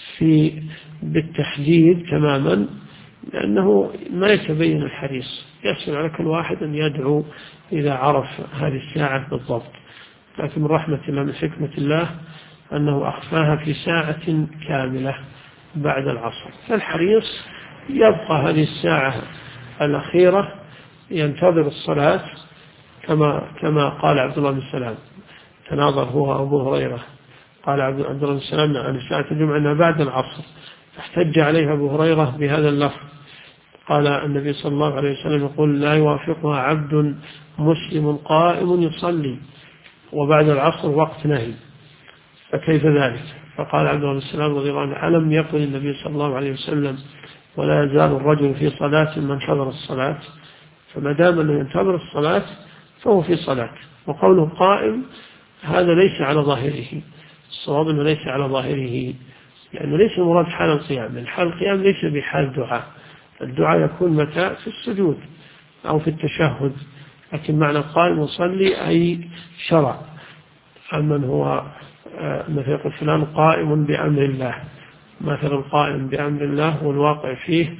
بالتحديد تماما، لأنه ما يتبين الحريص، يسهل على كل واحد أن يدعو إذا عرف هذه الساعة بالضبط. لكن من رحمة الله من حكمة الله أنه أخفاها في ساعة كاملة بعد العصر، فالحريص يبقى هذه الساعة الأخيرة ينتظر الصلاة، كما قال عبد الله بن سلام، تناظر هو أبو هريرة، قال عبد الله بن سلام عن ساعة الجمعة أنها بعد العصر، فاحتج عليها أبو هريرة بهذا اللفظ، قال النبي صلى الله عليه وسلم يقول لا يوافقها عبد مسلم قائم يصلي وبعد العصر وقت نهي، فكيف ذلك؟ فقال عبد الله بن سلام رضي الله عنه ألم يقل النبي صلى الله عليه وسلم ولا يزال الرجل في صلاة من انتظر الصلاة؟ فما دام أنه ينتظر الصلاة فهو في صلاة. وقوله قائم هذا ليس على ظاهره. الصواب أنه ليس على ظاهره، لأنه ليس المراد حال القيام. الحال القيام ليس بحال دعاء. الدعاء يكون متى؟ في السجود أو في التشهد. لكن معنى قائم يصلي أي شرع. أما هو مثل يقول فلان قائم بأمر الله، مثل القائم بأمر الله والواقع فيه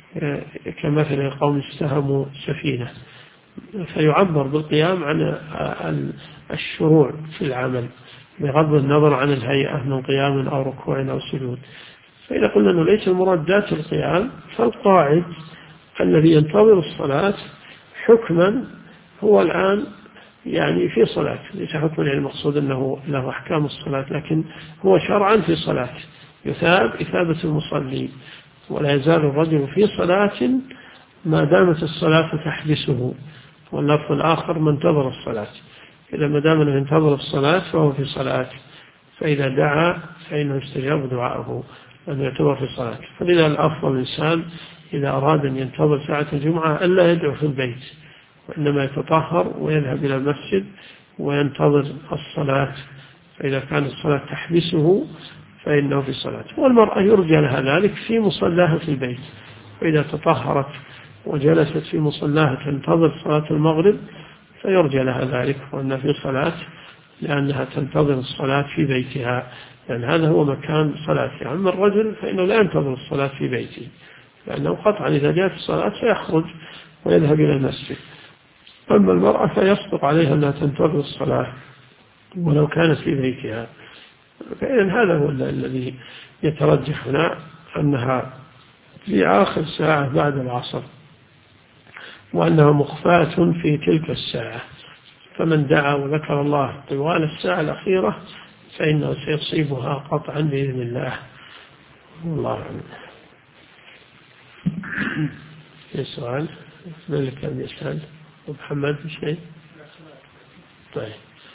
كمثل قوم استهموا سفينة، فيعبر بالقيام عن الشروع في العمل بغض النظر عن الهيئة من قيام أو ركوع أو سجود. فإذا قلنا أنه ليس المراد ذات القيام، فالقاعد الذي ينتظر الصلاة حكما هو الآن يعني في صلاة، ليس حكما يعني المقصود أنه له أحكام الصلاة، لكن هو شرعا في صلاة يثاب إثابة المصلي، ولا يزال الرجل في صلاة ما دامت الصلاة تحبسه. واللفظ الآخر من انتظر الصلاة، إذا ما دام ينتظر الصلاة فهو في صلاة، فإذا دعا فإنه يستجاب دعاءه أن يعتبر في صلاة. فلذا الأفضل الإنسان إذا أراد أن ينتظر ساعة الجمعة ألا يدعو في البيت، وإنما يتطهر ويذهب إلى المسجد وينتظر الصلاة، فإذا كانت الصلاة تحبسه فإنه في صلاة. والمرأة يرجى لها ذلك في مصلاها في البيت، وإذا تطهرت وجلست في مصلاها تنتظر صلاة المغرب فيرجى لها ذلك وأنها في صلاة، لأنها تنتظر الصلاة في بيتها، لأن هذا هو مكان صلاتها. أما الرجل فإنه لا ينتظر الصلاة في بيته، لأنه قطعا إذا جاءت الصلاة سيخرج ويذهب إلى المسجد. أما المرأة فيصدق عليها أنها تنتظر الصلاة ولو كانت في بيتها. فإذن هذا هو الذي يترجح هنا، أنها في آخر ساعة بعد العصر، وأنها مخفاة في تلك الساعة، فمن دعا وذكر الله طوال الساعة الأخيرة فإنه سيصيبها قطعا بإذن الله. والله أعلم. السؤال من اللي كان يسأل؟ محمد بشيء؟ طيب.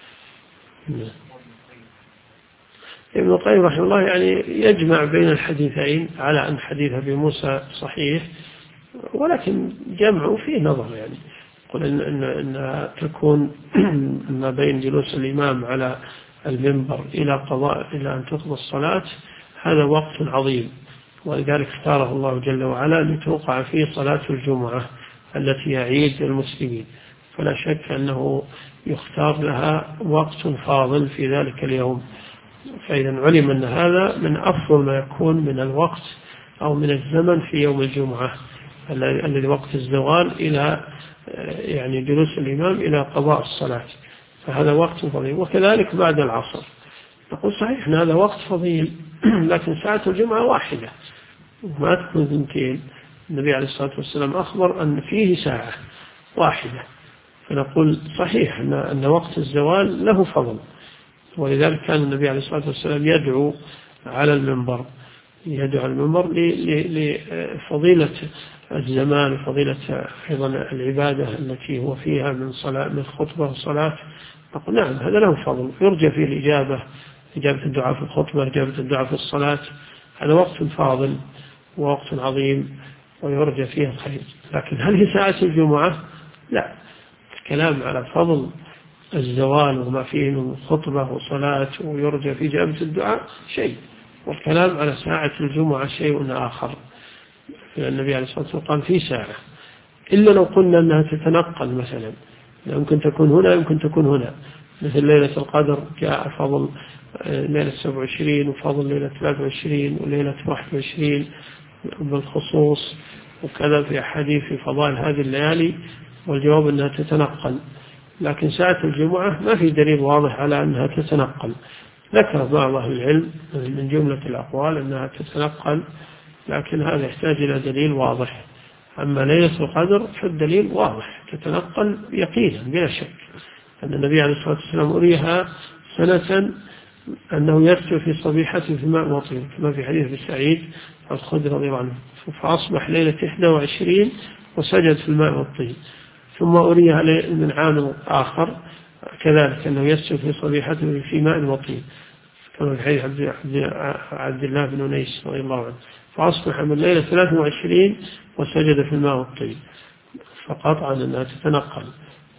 ابن القيم رحمه الله يعني يجمع بين الحديثين على أن حديث أبي موسى صحيح، ولكن جمعه فيه نظر. يعني يقول إن تكون ما بين جلوس الإمام على المنبر إلى أن تقضى الصلاة هذا وقت عظيم، ولذلك اختاره الله جل وعلا لتوقع فيه صلاة الجمعة التي يعيد المسلمين، فلا شك أنه يختار لها وقت فاضل في ذلك اليوم. فإذا علم أن هذا من أفضل ما يكون من الوقت أو من الزمن في يوم الجمعة الذي وقت الزوال إلى يعني جلوس الإمام إلى قضاء الصلاة، فهذا وقت فضيل. وكذلك بعد العصر نقول صحيح أن هذا وقت فضيل، لكن ساعة الجمعة واحدة وما تكون ثنتين. النبي عليه الصلاة والسلام أخبر أن فيه ساعة واحدة، فنقول صحيح أن وقت الزوال له فضل، ولذلك كان النبي عليه الصلاة والسلام يدعو على المنبر لفضيلة الزمان وفضيلة أيضا العبادة التي هو فيها من صلاة من خطبة وصلاة. نقول نعم هذا له فضل، يرجى فيه إجابة الدعاء في الخطبة، إجابة الدعاء في الصلاة، هذا وقت فاضل ووقت عظيم ويرجى فيه الخير. لكن هل هي ساعة الجمعة؟ لا، الكلام على فضل الزوال وما فيه من خطبة وصلاة ويرجى في إجابة الدعاء شيء، والكلام على ساعة الجمعة شيء آخر. النبي عليه الصلاة والسلام قال في ساعة، إلا لو قلنا أنها تتنقل، مثلا يمكن تكون هنا يمكن تكون هنا، مثل ليلة القدر جاء فضل ليلة 27 وفضل ليلة 23 وليلة 21 بالخصوص، وكذا في أحاديث في فضائل هذه الليالي، والجواب أنها تتنقل. لكن ساعة الجمعة ما في دليل واضح على أنها تتنقل. ذكر بعض أهل العلم من جملة الأقوال أنها تتنقل، لكن هذا يحتاج إلى دليل واضح. أما ليلة القدر فالدليل واضح، تتنقل يقينا بلا شك، أن النبي عليه الصلاة والسلام أريها سنة أنه يرتو في صبيحته في ماء وطين، كما في حديث ابن سعيد الخدري رضي الله عنه، فأصبح ليلة 21 وسجد في الماء والطين. ثم أريها من عام آخر كذلك أنه يسجد في صبيحته في ماء وطين، كما في حديث عبد الله بن أنيس رضي الله عنه، فأصبح من ليلة 23 وسجد في الماء والطين، فقطعا أنها تتنقل.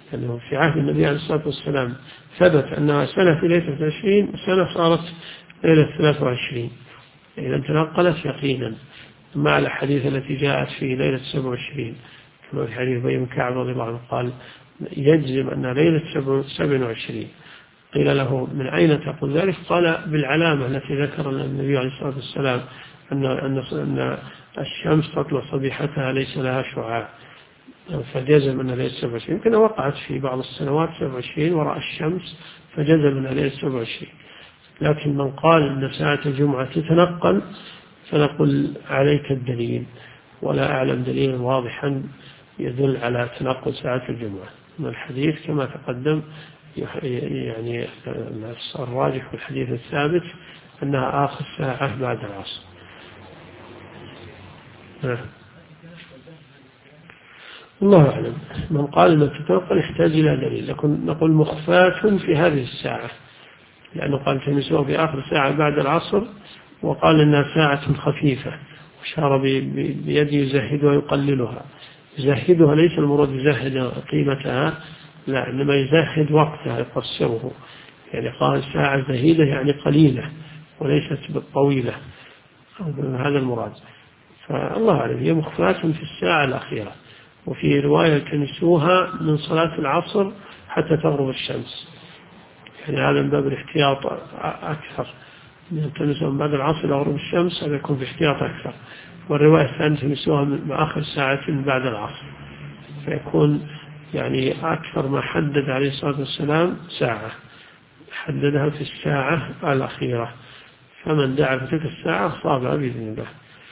لأنه في عهد النبي عليه الصلاة والسلام ثبت أنها سنة في ليلة 20 سنة صارت ليلة 23، إذا تنقلت يقينا مع الحديث التي جاءت في ليلة 27 كما في حديث أبي بن كعب رضي الله عنه قال يجزم أن ليلة 27. قيل له من أين تقول ذلك؟ قال بالعلامة التي ذكر النبي عليه الصلاة والسلام أن الشمس تطلع صبيحتها ليس لها شعاع، فجزم أن ليلة 27. يمكن وقعت في بعض السنوات 27 وراء الشمس فجزم أن ليلة 27. لكن من قال أن ساعة الجمعة تتنقل فنقول عليك الدليل، ولا أعلم دليلا واضحا يدل على تنقل ساعة الجمعة من الحديث كما تقدم. يعني الراجح في الحديث الثابت أنها آخر ساعة بعد العصر. الله أعلم. من قال أن تتنقل يحتاج إلى دليل، لكن نقول مخفاة في هذه الساعة، لأنه قال تمسوه في آخر ساعة بعد العصر، وقال إنها ساعة خفيفة، وشار بيده يزهدها ويقللها. يزهدها ليس المراد يزهد قيمتها، لا، إنما يزهد وقتها يقصره، يعني قال ساعة زهيدة يعني قليلة وليست بالطويلة، هذا المراد. فالله أعلم هي مخفاة في الساعة الأخيرة. وفي رواية تمسوها من صلاة العصر حتى تغرب الشمس، يعني هذا من باب الاحتياط أكثر من تمسوها من بعد العصر إلى غروب الشمس، هذا يكون في احتياط أكثر. والرواية الثانية تمسوها من آخر ساعة بعد العصر، فيكون يعني أكثر ما حدد عليه الصلاة والسلام ساعة، حددها في الساعة الأخيرة، فمن دعا في تلك الساعة صابها بإذن الله.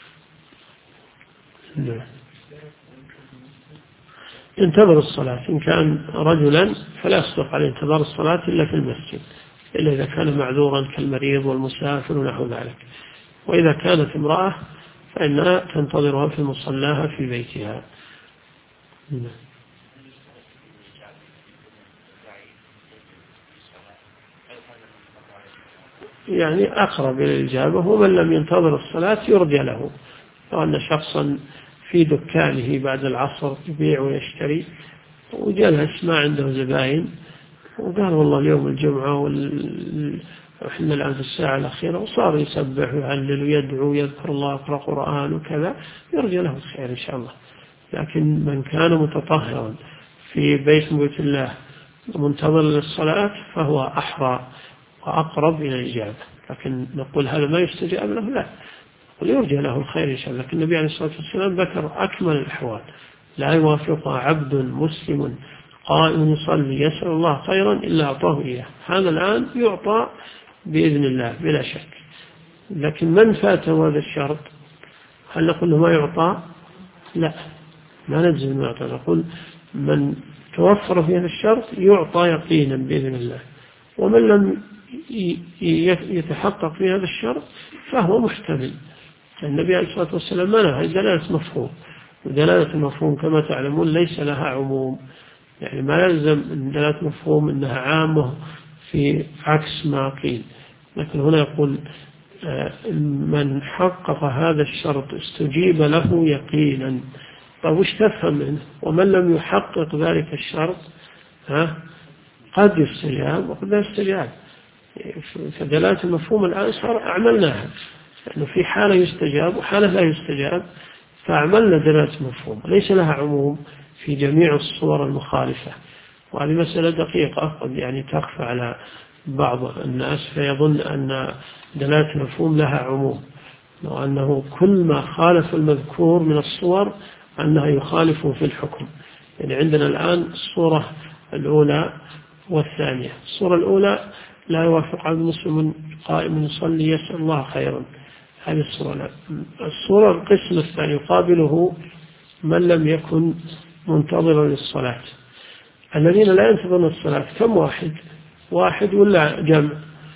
انتظر الصلاة، إن كان رجلا فلا يصدق عليه انتظار الصلاة إلا في المسجد، إلا إذا كان معذورا كالمريض والمسافر ونحو ذلك. وإذا كانت امرأة فإنها تنتظرها في مصلاها في بيتها. يعني أقرب إلى الإجابة. ومن لم ينتظر الصلاة يرجى له، لو أن شخصا في دكانه بعد العصر يبيع ويشتري وجلس ما عنده زباين وقال والله اليوم الجمعة وإحنا الآن في الساعة الأخيرة، وصار يسبح ويهلل ويدعو ويذكر الله ويقرأ قرآن وكذا، يرجى له الخير إن شاء الله. لكن من كان متطهرا في بيت الله منتظر للصلاة فهو أحرى وأقرب إلى الإجابة. لكن نقول هذا ما يستجاب له، لا، ويرجى له الخير إن شاء الله. لكن النبي عليه الصلاة والسلام ذكر أكمل الأحوال، لا يوافقها عبد مسلم قائم يصلي يسأل الله خيرا إلا أعطاه إياه. هذا الآن يعطى بإذن الله بلا شك. لكن من فاته هذا الشرط هل نقول له ما يعطى؟ لا، ما نجزم ما يعطى، نقول من توفر في هذا الشرط يعطى يقينا بإذن الله. ومن لم يتحقق في هذا الشرط فهو محتمل. النبي عليه الصلاة والسلام منع دلالة مفهوم، ودلالة المفهوم كما تعلمون ليس لها عموم، يعني ما يلزم من دلالة مفهوم أنها عامة في عكس ما قيل. لكن هنا يقول من حقق هذا الشرط استجيب له يقينا. طيب وش تفهم منه؟ ومن لم يحقق ذلك الشرط قد يستجاب وقد لا يستجاب. فدلالة المفهوم الآن صار أعملناها، لأنه في حالة يستجاب وحالة لا يستجاب، فأعملنا دلالة المفهوم، ليس لها عموم في جميع الصور المخالفة. وهذه مسألة دقيقة قد يعني تخفى على بعض الناس فيظن أن دلالة المفهوم لها عموم، وأنه كل ما خالف المذكور من الصور أنها يخالفه في الحكم. يعني عندنا الآن الصورة الأولى والثانية. الصورة الأولى لا يوافق عبد مسلم قائم يصلي يسأل الله خيرا، هذه الصورة. الصورة القسم الثاني يقابله من لم يكن منتظرا للصلاة. الذين لا ينتظرون الصلاة كم واحد ولا جمع؟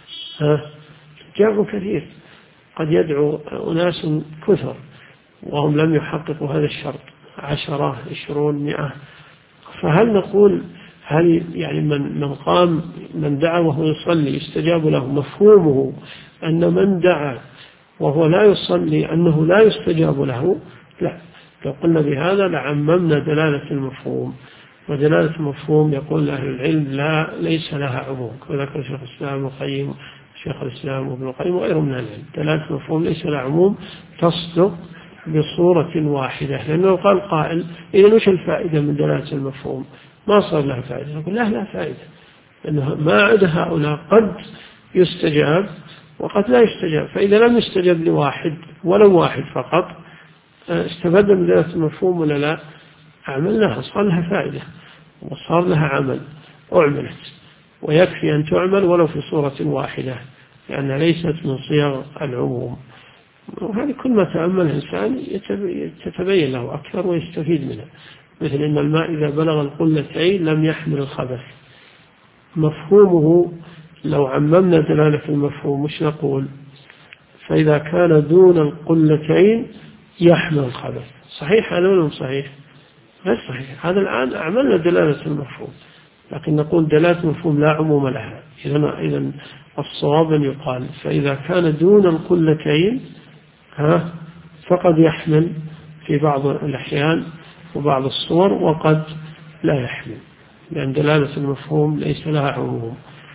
جمع كثير، قد يدعو أناس كثر وهم لم يحققوا هذا الشرط، 10 20 100. فهل نقول هل يعني من قام من دعا وهو يصلي يستجاب له مفهومه أن من دعا وهو لا يصلي أنه لا يستجاب له؟ لا، لو قلنا بهذا لعممنا دلالة المفهوم. ودلالة المفهوم يقول أهل العلم ليس لها عموم، وذكر شيخ الإسلام وقيم شيخ الإسلام وابن القيم وغيرهم من العلم. دلالة المفهوم ليس لها عموم، تصدق بصورة واحدة. لأنه قال قائل إذا وش الفائدة من دلالة المفهوم؟ ما صار لها فائدة. نقول لا فائدة، لأنه ما عدا هؤلاء قد يستجاب وقد لا يستجاب. فإذا لم يستجب لواحد ولو واحد فقط استفاد من دلالة المفهوم ولا لا؟ عملناها، صار لها فائدة وصار لها عمل أعملت، ويكفي أن تعمل ولو في صورة واحدة، لأنها ليست من صيغ العموم. وهذه كل ما تأمل الإنسان يتبين له أكثر ويستفيد منها. مثل إن الماء إذا بلغ القلتين لم يحمل الخبث، مفهومه لو عممنا دلالة المفهوم مش نقول؟ فإذا كان دون القلتين يحمل الخبث. صحيح هذا ولا صحيح؟ غير صحيح. هذا الآن عملنا دلالة المفهوم، لكن نقول دلالة المفهوم لا عموم لها. إذن الصواب أن يقال فإذا كان دون القلتين فقد يحمل في بعض الأحيان وبعض الصور، وقد لا يحمل، لأن دلالة المفهوم ليس لها عموم.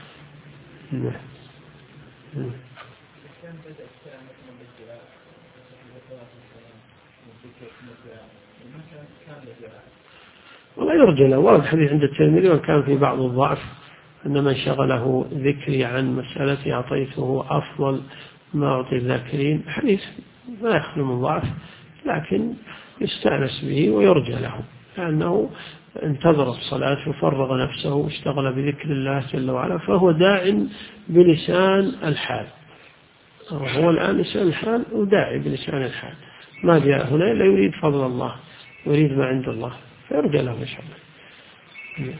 ولا يرجى له. ورد حديث عند الترمذي وكان في بعض الضعف أن من شغله ذكري عن مسألتي أعطيته أفضل ما أعطي الذاكرين. حديث ما يخلو من ضعف، لكن يستأنس به ويرجى له، لأنه انتظر الصلاة وفرغ نفسه واشتغل بذكر الله جل وعلا، فهو داع بلسان الحال. هو الآن لسان الحال وداعي بلسان الحال، ما جاء هنا إلا يريد فضل الله ويريد ما عند الله، فيرجى له إن شاء الله.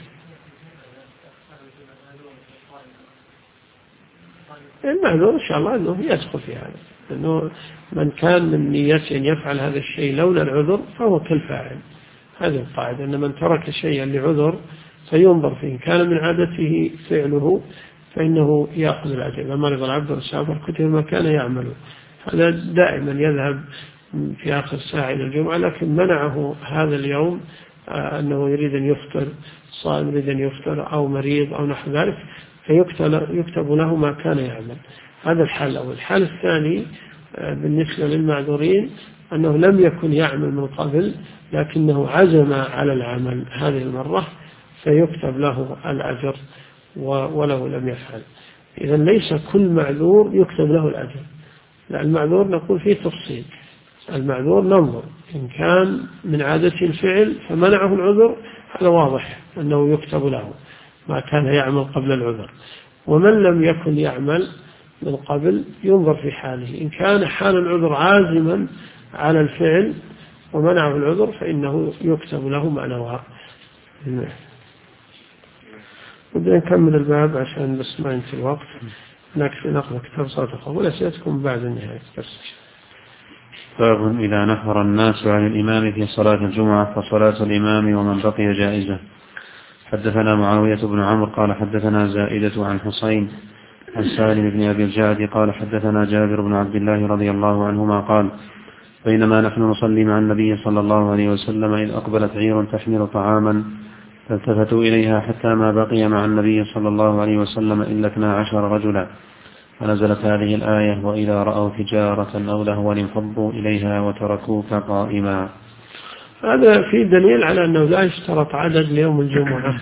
المعذور إن شاء الله أنه يدخل في هذا، أنه من كان من نيته أن يفعل هذا الشيء لولا العذر فهو كالفاعل. هذه القاعدة، أن من ترك شيئا لعذر فينظر فيه، كان من عادته فعله فإنه يأخذ الأجر. لما مرض العبد والسافر كتب ما كان يعمل. هذا دائما يذهب في آخر ساعة إلى الجمعة، لكن منعه هذا اليوم أنه يريد أن يفطر، صائم يريد أن يفطر أو مريض أو نحو ذلك، فيكتب له ما كان يعمل. هذا الحال الأول. الحال الثاني بالنسبة للمعذورين أنه لم يكن يعمل من قبل لكنه عزم على العمل هذه المرة، فيكتب له الأجر ولو لم يفعل. إذا ليس كل معذور يكتب له الأجر، لا، المعذور نقول فيه تفصيل. المعذور ننظر إن كان من عادة الفعل فمنعه العذر، هذا واضح أنه يكتب له ما كان يعمل قبل العذر. ومن لم يكن يعمل من قبل ينظر في حاله، إن كان حال العذر عازما على الفعل ومنعه العذر فإنه يكتب له ما نوى. بدنا نكمل الباب عشان بس ما ينتهي الوقت، نكفي نقرأ كتاب صلاة الخوف والأسئلتكم بعد النهاية. باب إذا نفر الناس عن الإمام في صلاة الجمعة فصلاة الإمام ومن بقي جائزة. حدثنا معاوية بن عمرو قال حدثنا زائدة عن حسين عن سالم بن أبي الجعد قال حدثنا جابر بن عبد الله رضي الله عنهما قال بينما نحن نصلي مع النبي صلى الله عليه وسلم إذ أقبلت عير تحمل طعاما فالتفتوا إليها حتى ما بقي مع النبي صلى الله عليه وسلم إلا 12 رجلا، فنزلت هذه الآية وإذا رأوا تجارة أو لهوا انفضوا إليها وتركوك قائما. هذا في دليل على أنه لا يشترط عدد ليوم الجمعة،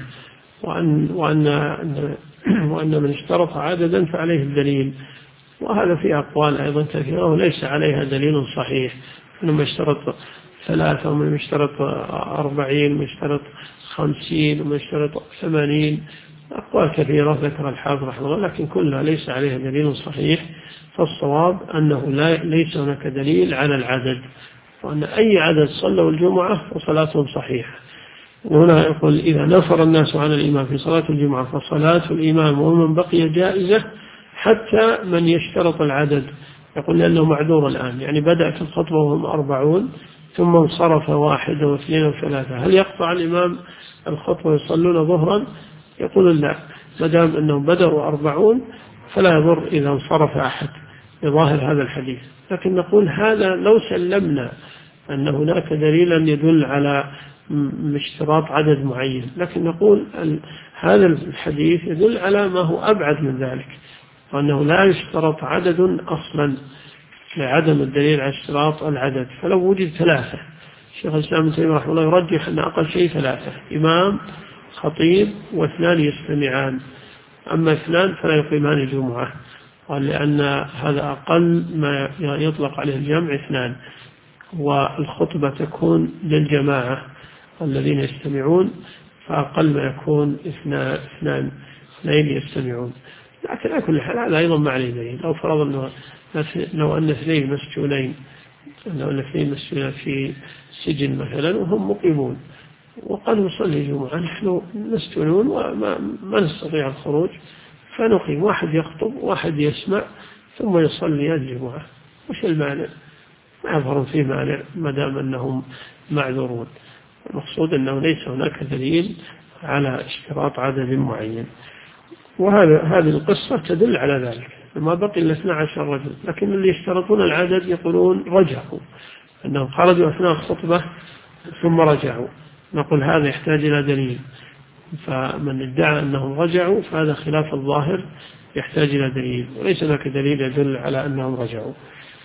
وأن من اشترط عددا فعليه الدليل. وهذا في أقوال أيضا كثيرة وليس عليها دليل صحيح، إنما اشترط 3 ومن اشترط 40 ومن اشترط 50 ومن اشترط 80، أقوال كثيرة ذكر الحافظ رحمه الله، لكن كلها ليس عليها دليل صحيح. فالصواب أنه ليس هناك دليل على العدد، وأن أي عدد صلوا الجمعة وصلاتهم صحيحة. وهنا يقول إذا نفر الناس عن الإمام في صلاة الجمعة فصلاة الإمام ومن بقي جائزة، حتى من يشترط العدد. يقول لأنه معذور الآن، يعني بدأت الخطبة وهم 40 ثم انصرف 1 و2 و3، هل يقطع الإمام الخطبة ويصلون ظهرا؟ يقول لا، مدام أنهم بدأوا 40 فلا يضر إذا انصرف أحد بظاهر هذا الحديث. لكن نقول هذا لو سلمنا أن هناك دليلا يدل على اشتراط عدد معين، لكن نقول هذا الحديث يدل على ما هو أبعد من ذلك، وأنه لا يشترط عدد أصلا لعدم الدليل على اشتراط العدد. فلو وجد ثلاثة، الشيخ الإسلام ابن تيمية رحمه الله يرجح أن أقل شيء ثلاثة، إمام خطيب واثنان يستمعان، أما اثنان فلا يقيمان الجمعة، قال لأن هذا أقل ما يطلق عليه الجمع اثنان، والخطبة تكون للجماعة الذين يستمعون، فأقل ما يكون اثنين يستمعون. لكن على كل حال هذا أيضا ما عليه دليل. لو فرض لو أن اثنين مسجونين في سجن مثلا وهم مقيمون وقالوا نصلي جمعة، نحن مسجونون وما نستطيع الخروج، فنقيم، واحد يخطب واحد يسمع ثم يصلي الجمعة، وش المانع؟ ما يظهر فيه مانع ما دام أنهم معذورون. المقصود أنه ليس هناك دليل على اشتراط عدد معين، هذه القصة تدل على ذلك. ما بقي إلا 12 رجل، لكن اللي يشترطون العدد يقولون رجعوا، أنهم خرجوا أثناء الخطبة ثم رجعوا، نقول هذا يحتاج إلى دليل، فمن ادعى أنهم رجعوا فهذا خلاف الظاهر يحتاج إلى دليل، وليس هناك دليل يدل على أنهم رجعوا.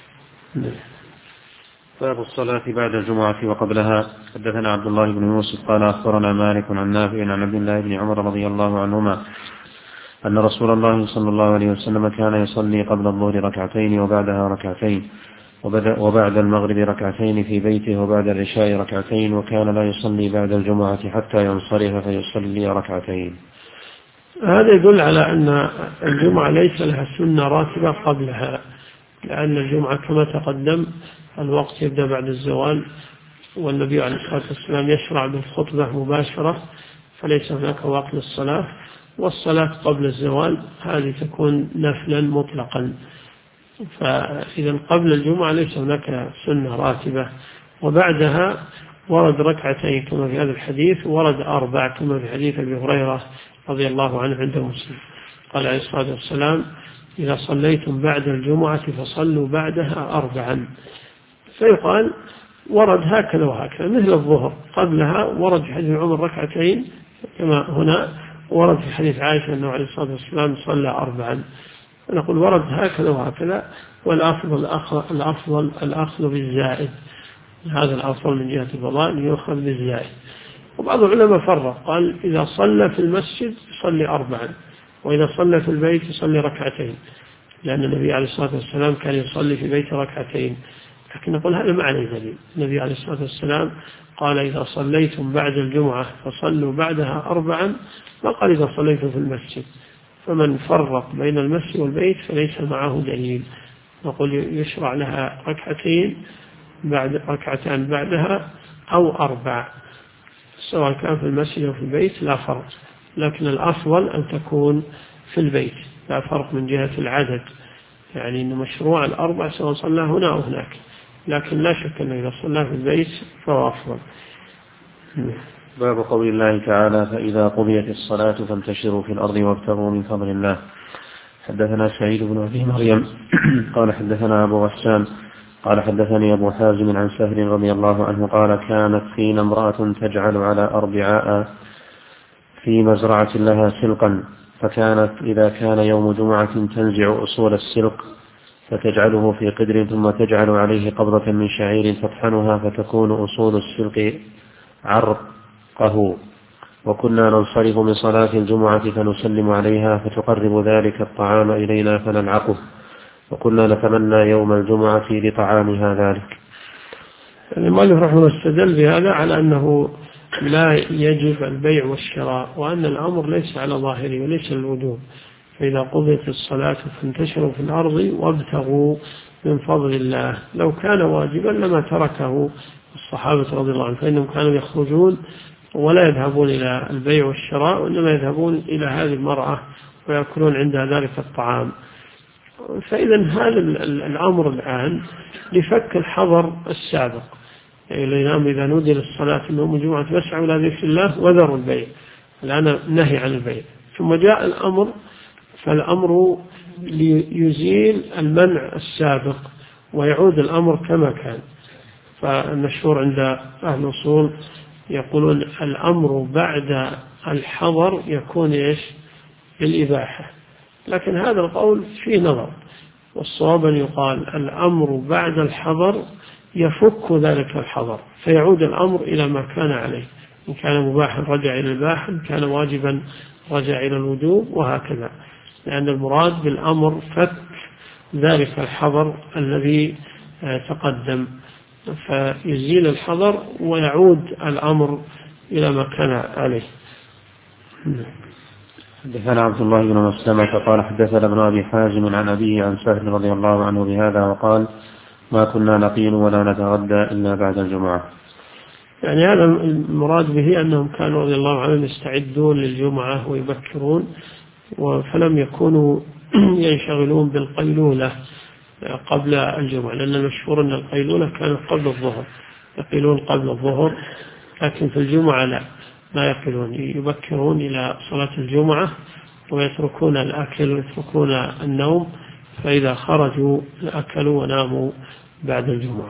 باب الصلاة بعد الجمعة وقبلها. حدثنا عبد الله بن يوسف قال أخبرنا مالك عن نافع عن عبد الله بن عمر رضي الله عنهما أن رسول الله صلى الله عليه وسلم كان يصلي قبل الظهر ركعتين وبعدها ركعتين، وبعد المغرب ركعتين في بيته، وبعد العشاء ركعتين، وكان لا يصلي بعد الجمعة حتى ينصرف فيصلي ركعتين. هذا يدل على أن الجمعة ليس لها سنة راتبة قبلها، لأن الجمعة كما تقدم الوقت يبدأ بعد الزوال، والنبي عليه الصلاة والسلام يشرع بالخطبة مباشرة، فليس هناك وقت للصلاة، والصلاة قبل الزوال هذه تكون نفلا مطلقا. فإذا قبل الجمعة ليس هناك سنة راتبة، وبعدها ورد ركعتين كما في هذا الحديث، ورد 4 كما في حديث أبي هريرة رضي الله عنه عند مسلم، قال عليه الصلاة والسلام إذا صليتم بعد الجمعة فصلوا بعدها 4. فيقال ورد هكذا وهكذا، مثل الظهر قبلها ورد في حديث عمر ركعتين كما هنا، ورد في حديث عائشة أنه عليه الصلاة والسلام صلى 4. نقول ورد هكذا وهكذا، والأفضل الأخذ بالزائد، هذا الأفضل من جهة الفضائل يؤخذ بالزائد. وبعض العلماء فرق، قال إذا صلى في المسجد يصلي 4، وإذا صلى في البيت يصلي ركعتين، لأن النبي عليه الصلاة والسلام كان يصلي في بيت ركعتين. لكن نقول هذا ما عليه دليل، النبي عليه الصلاة والسلام قال إذا صليتم بعد الجمعة فصلوا بعدها 4، ما قال إذا صليتم في المسجد. فمن فرق بين المسجد والبيت فليس معه دليل، نقول يشرع لها ركعتان بعدها أو 4، سواء كان في المسجد أو في البيت لا فرق، لكن الأفضل أن تكون في البيت، لا فرق من جهة العدد، يعني أنه مشروع 4 سواء صلى هنا أو هناك، لكن لا شك أنه إذا صلى في البيت فهو أفضل. باب قول الله تعالى فإذا قضيت الصلاة فانتشروا في الأرض وابتغوا من فضل الله. حدثنا سعيد بن أبي مريم قال حدثنا أبو غسان قال حدثني أبو حازم عن سهل رضي الله عنه قال كانت فينا امرأة تجعل على أربعاء في مزرعة لها سلقا، فكانت إذا كان يوم جمعة تنزع أصول السلق فتجعله في قدر، ثم تجعل عليه قبضة من شعير تطحنها فتكون أصول السلق عرقه، وكنا ننصرف من صلاة الجمعة فنسلم عليها فتقرب ذلك الطعام إلينا فنلعقه، وكنا نتمنى يوم الجمعة لطعامها ذلك. المؤلف رحمه الله استدل بهذا على أنه لا يجب البيع والشراء، وأن الأمر ليس على ظاهره وليس الوجوب، فإذا قضيت الصلاة فانتشروا في الأرض وابتغوا من فضل الله. لو كان واجبا لما تركه الصحابة رضي الله عنهم، فإنهم كانوا يخرجون ولا يذهبون إلى البيع والشراء، وإنما يذهبون إلى هذه المرأة ويأكلون عندها ذلك الطعام. فإذا هذا الأمر الآن لفك الحظر السابق، يعني إذا نودي للصلاة يوم الجمعة فاسعوا إلى ذكر الله وذروا البيع، الآن نهي عن البيع، ثم جاء الأمر، فالأمر ليزيل المنع السابق ويعود الأمر كما كان. فالمشهور عند أهل الأصول يقولون الأمر بعد الحظر يكون إيش؟ بالإباحة، لكن هذا القول فيه نظر، والصواب أن يقال الأمر بعد الحظر يفك ذلك الحظر، فيعود الأمر إلى ما كان عليه، إن كان مباحا رجع إلى الإباحة، إن كان واجبا رجع إلى الوجوب، وهكذا، لأن المراد بالأمر فك ذلك الحظر الذي تقدم، فيزيل الحظر ويعود الأمر إلى ما كان عليه. حدثنا عبد الله بن مسلمة قال حدثنا ابن أبي حازم عن أبيه عن سهل رضي الله عنه بهذا وقال ما كنا نقيل ولا نتغدى إلا بعد الجمعة. يعني هذا المراد به أنهم كانوا رضي الله عنهم يستعدون للجمعة ويبكرون، فلم يكونوا ينشغلون بالقيلولة قبل الجمعة، لأن المشهور أن القيلولة كانت قبل الظهر، يقيلون قبل الظهر، لكن في الجمعة لا، ما يقيلون، يبكرون إلى صلاة الجمعة ويتركون الأكل ويتركون النوم، فإذا خرجوا أكلوا وناموا بعد الجمعة.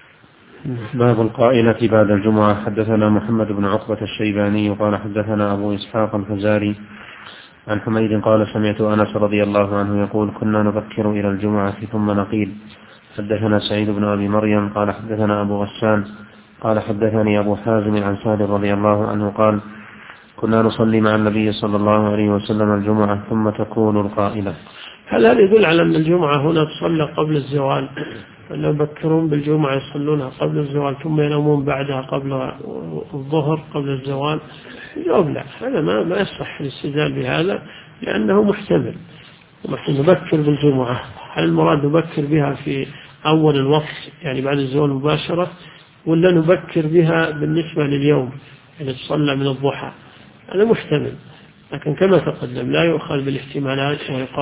باب القائلة بعد الجمعة. حدثنا محمد بن عقبة الشيباني قال حدثنا أبو إسحاق الفزاري عن حميد قال سمعت أنس رضي الله عنه يقول كنا نبكر إلى الجمعة ثم نقيل. حدثنا سعيد بن أبي مريم قال حدثنا أبو غسان قال حدثني أبو حازم عن سهل رضي الله عنه قال كنا نصلي مع النبي صلى الله عليه وسلم الجمعة ثم تكون القائلة. هل هذا يدل على أن الجمعة هنا تصلى قبل الزوال، أن يبكرون بالجمعة يصلونها قبل الزوال ثم ينامون بعدها قبل الظهر قبل الزوال؟ جواب لا، هذا ما يصح الاستدلال بهذا، لأنه محتمل. نحن نبكر بالجمعة، هل المراد نبكر بها في أول الوقت يعني بعد الزوال مباشرة، ولا نبكر بها بالنسبة لليوم يعني تصلى من الضحى؟ هذا محتمل، لكن كما تقدم لا يؤخذ بالاحتمالات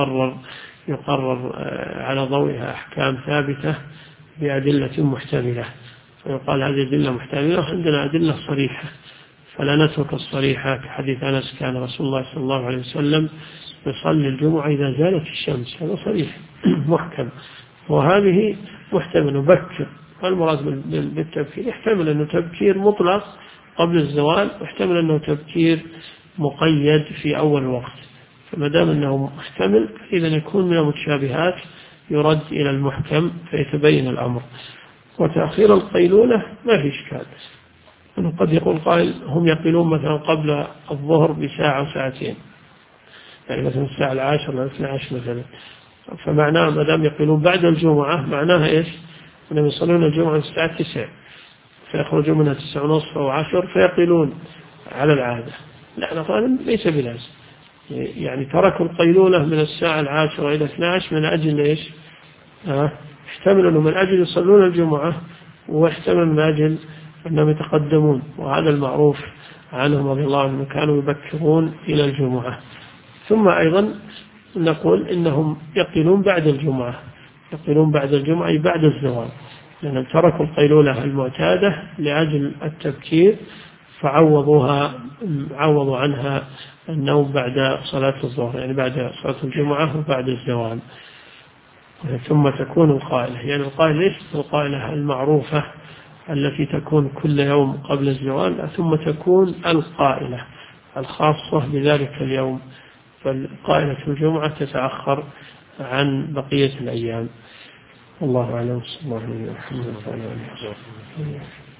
ويقرر على ضوئها أحكام ثابتة بأدلة محتملة، فيقال هذه أدلة محتملة، عندنا أدلة صريحة فلا نترك الصريحة، كحديث أنس كان رسول الله صلى الله عليه وسلم يصلي الجمعة إذا زالت الشمس، هذا صريح محكم، وهذه محتمل نبكر. والمراد بالتبكير يحتمل أنه تبكير مطلق قبل الزوال، ويحتمل أنه تبكير مقيد في أول وقت، فما دام أنه محتمل إذا يكون من المتشابهات يرد إلى المحكم فيتبين الأمر. وتأخير القيلولة ما في إشكال، أنه قد يقول قائل هم يقيلون مثلا قبل الظهر بساعة أو ساعتين، يعني مثلا الساعة 10 أو 12 مثلا، فمعناه ما دام يقيلون بعد الجمعة معناها إيش؟ أنهم يصلون الجمعة الساعة 9 فيخرجون منها 9:30 أو 10 فيقيلون على العادة. لا، نقول ليس بلازم، يعني تركوا القيلولة من الساعة 10 إلى 12 من أجل إيش؟ احتمل أنه من أجل يصلون الجمعة، واحتمل من أجل أنهم يتقدمون، وهذا المعروف عنهم رضي الله عنهم كانوا يبكرون إلى الجمعة. ثم أيضا نقول إنهم يقيلون بعد الجمعة، يقيلون بعد الجمعة أي بعد الزوال، لأنهم تركوا القيلولة المعتادة لأجل التبكير عوضوا عنها النوم بعد صلاة الظهر، يعني بعد صلاة الجمعة وبعد الزوال. ثم تكون القائلة، يعني القائلة ليست القائلة المعروفة التي تكون كل يوم قبل الزوال، ثم تكون القائلة الخاصة بذلك اليوم، فالقائلة الجمعة تتأخر عن بقية الأيام. الله أعلم. صلى الله عليه وسلم.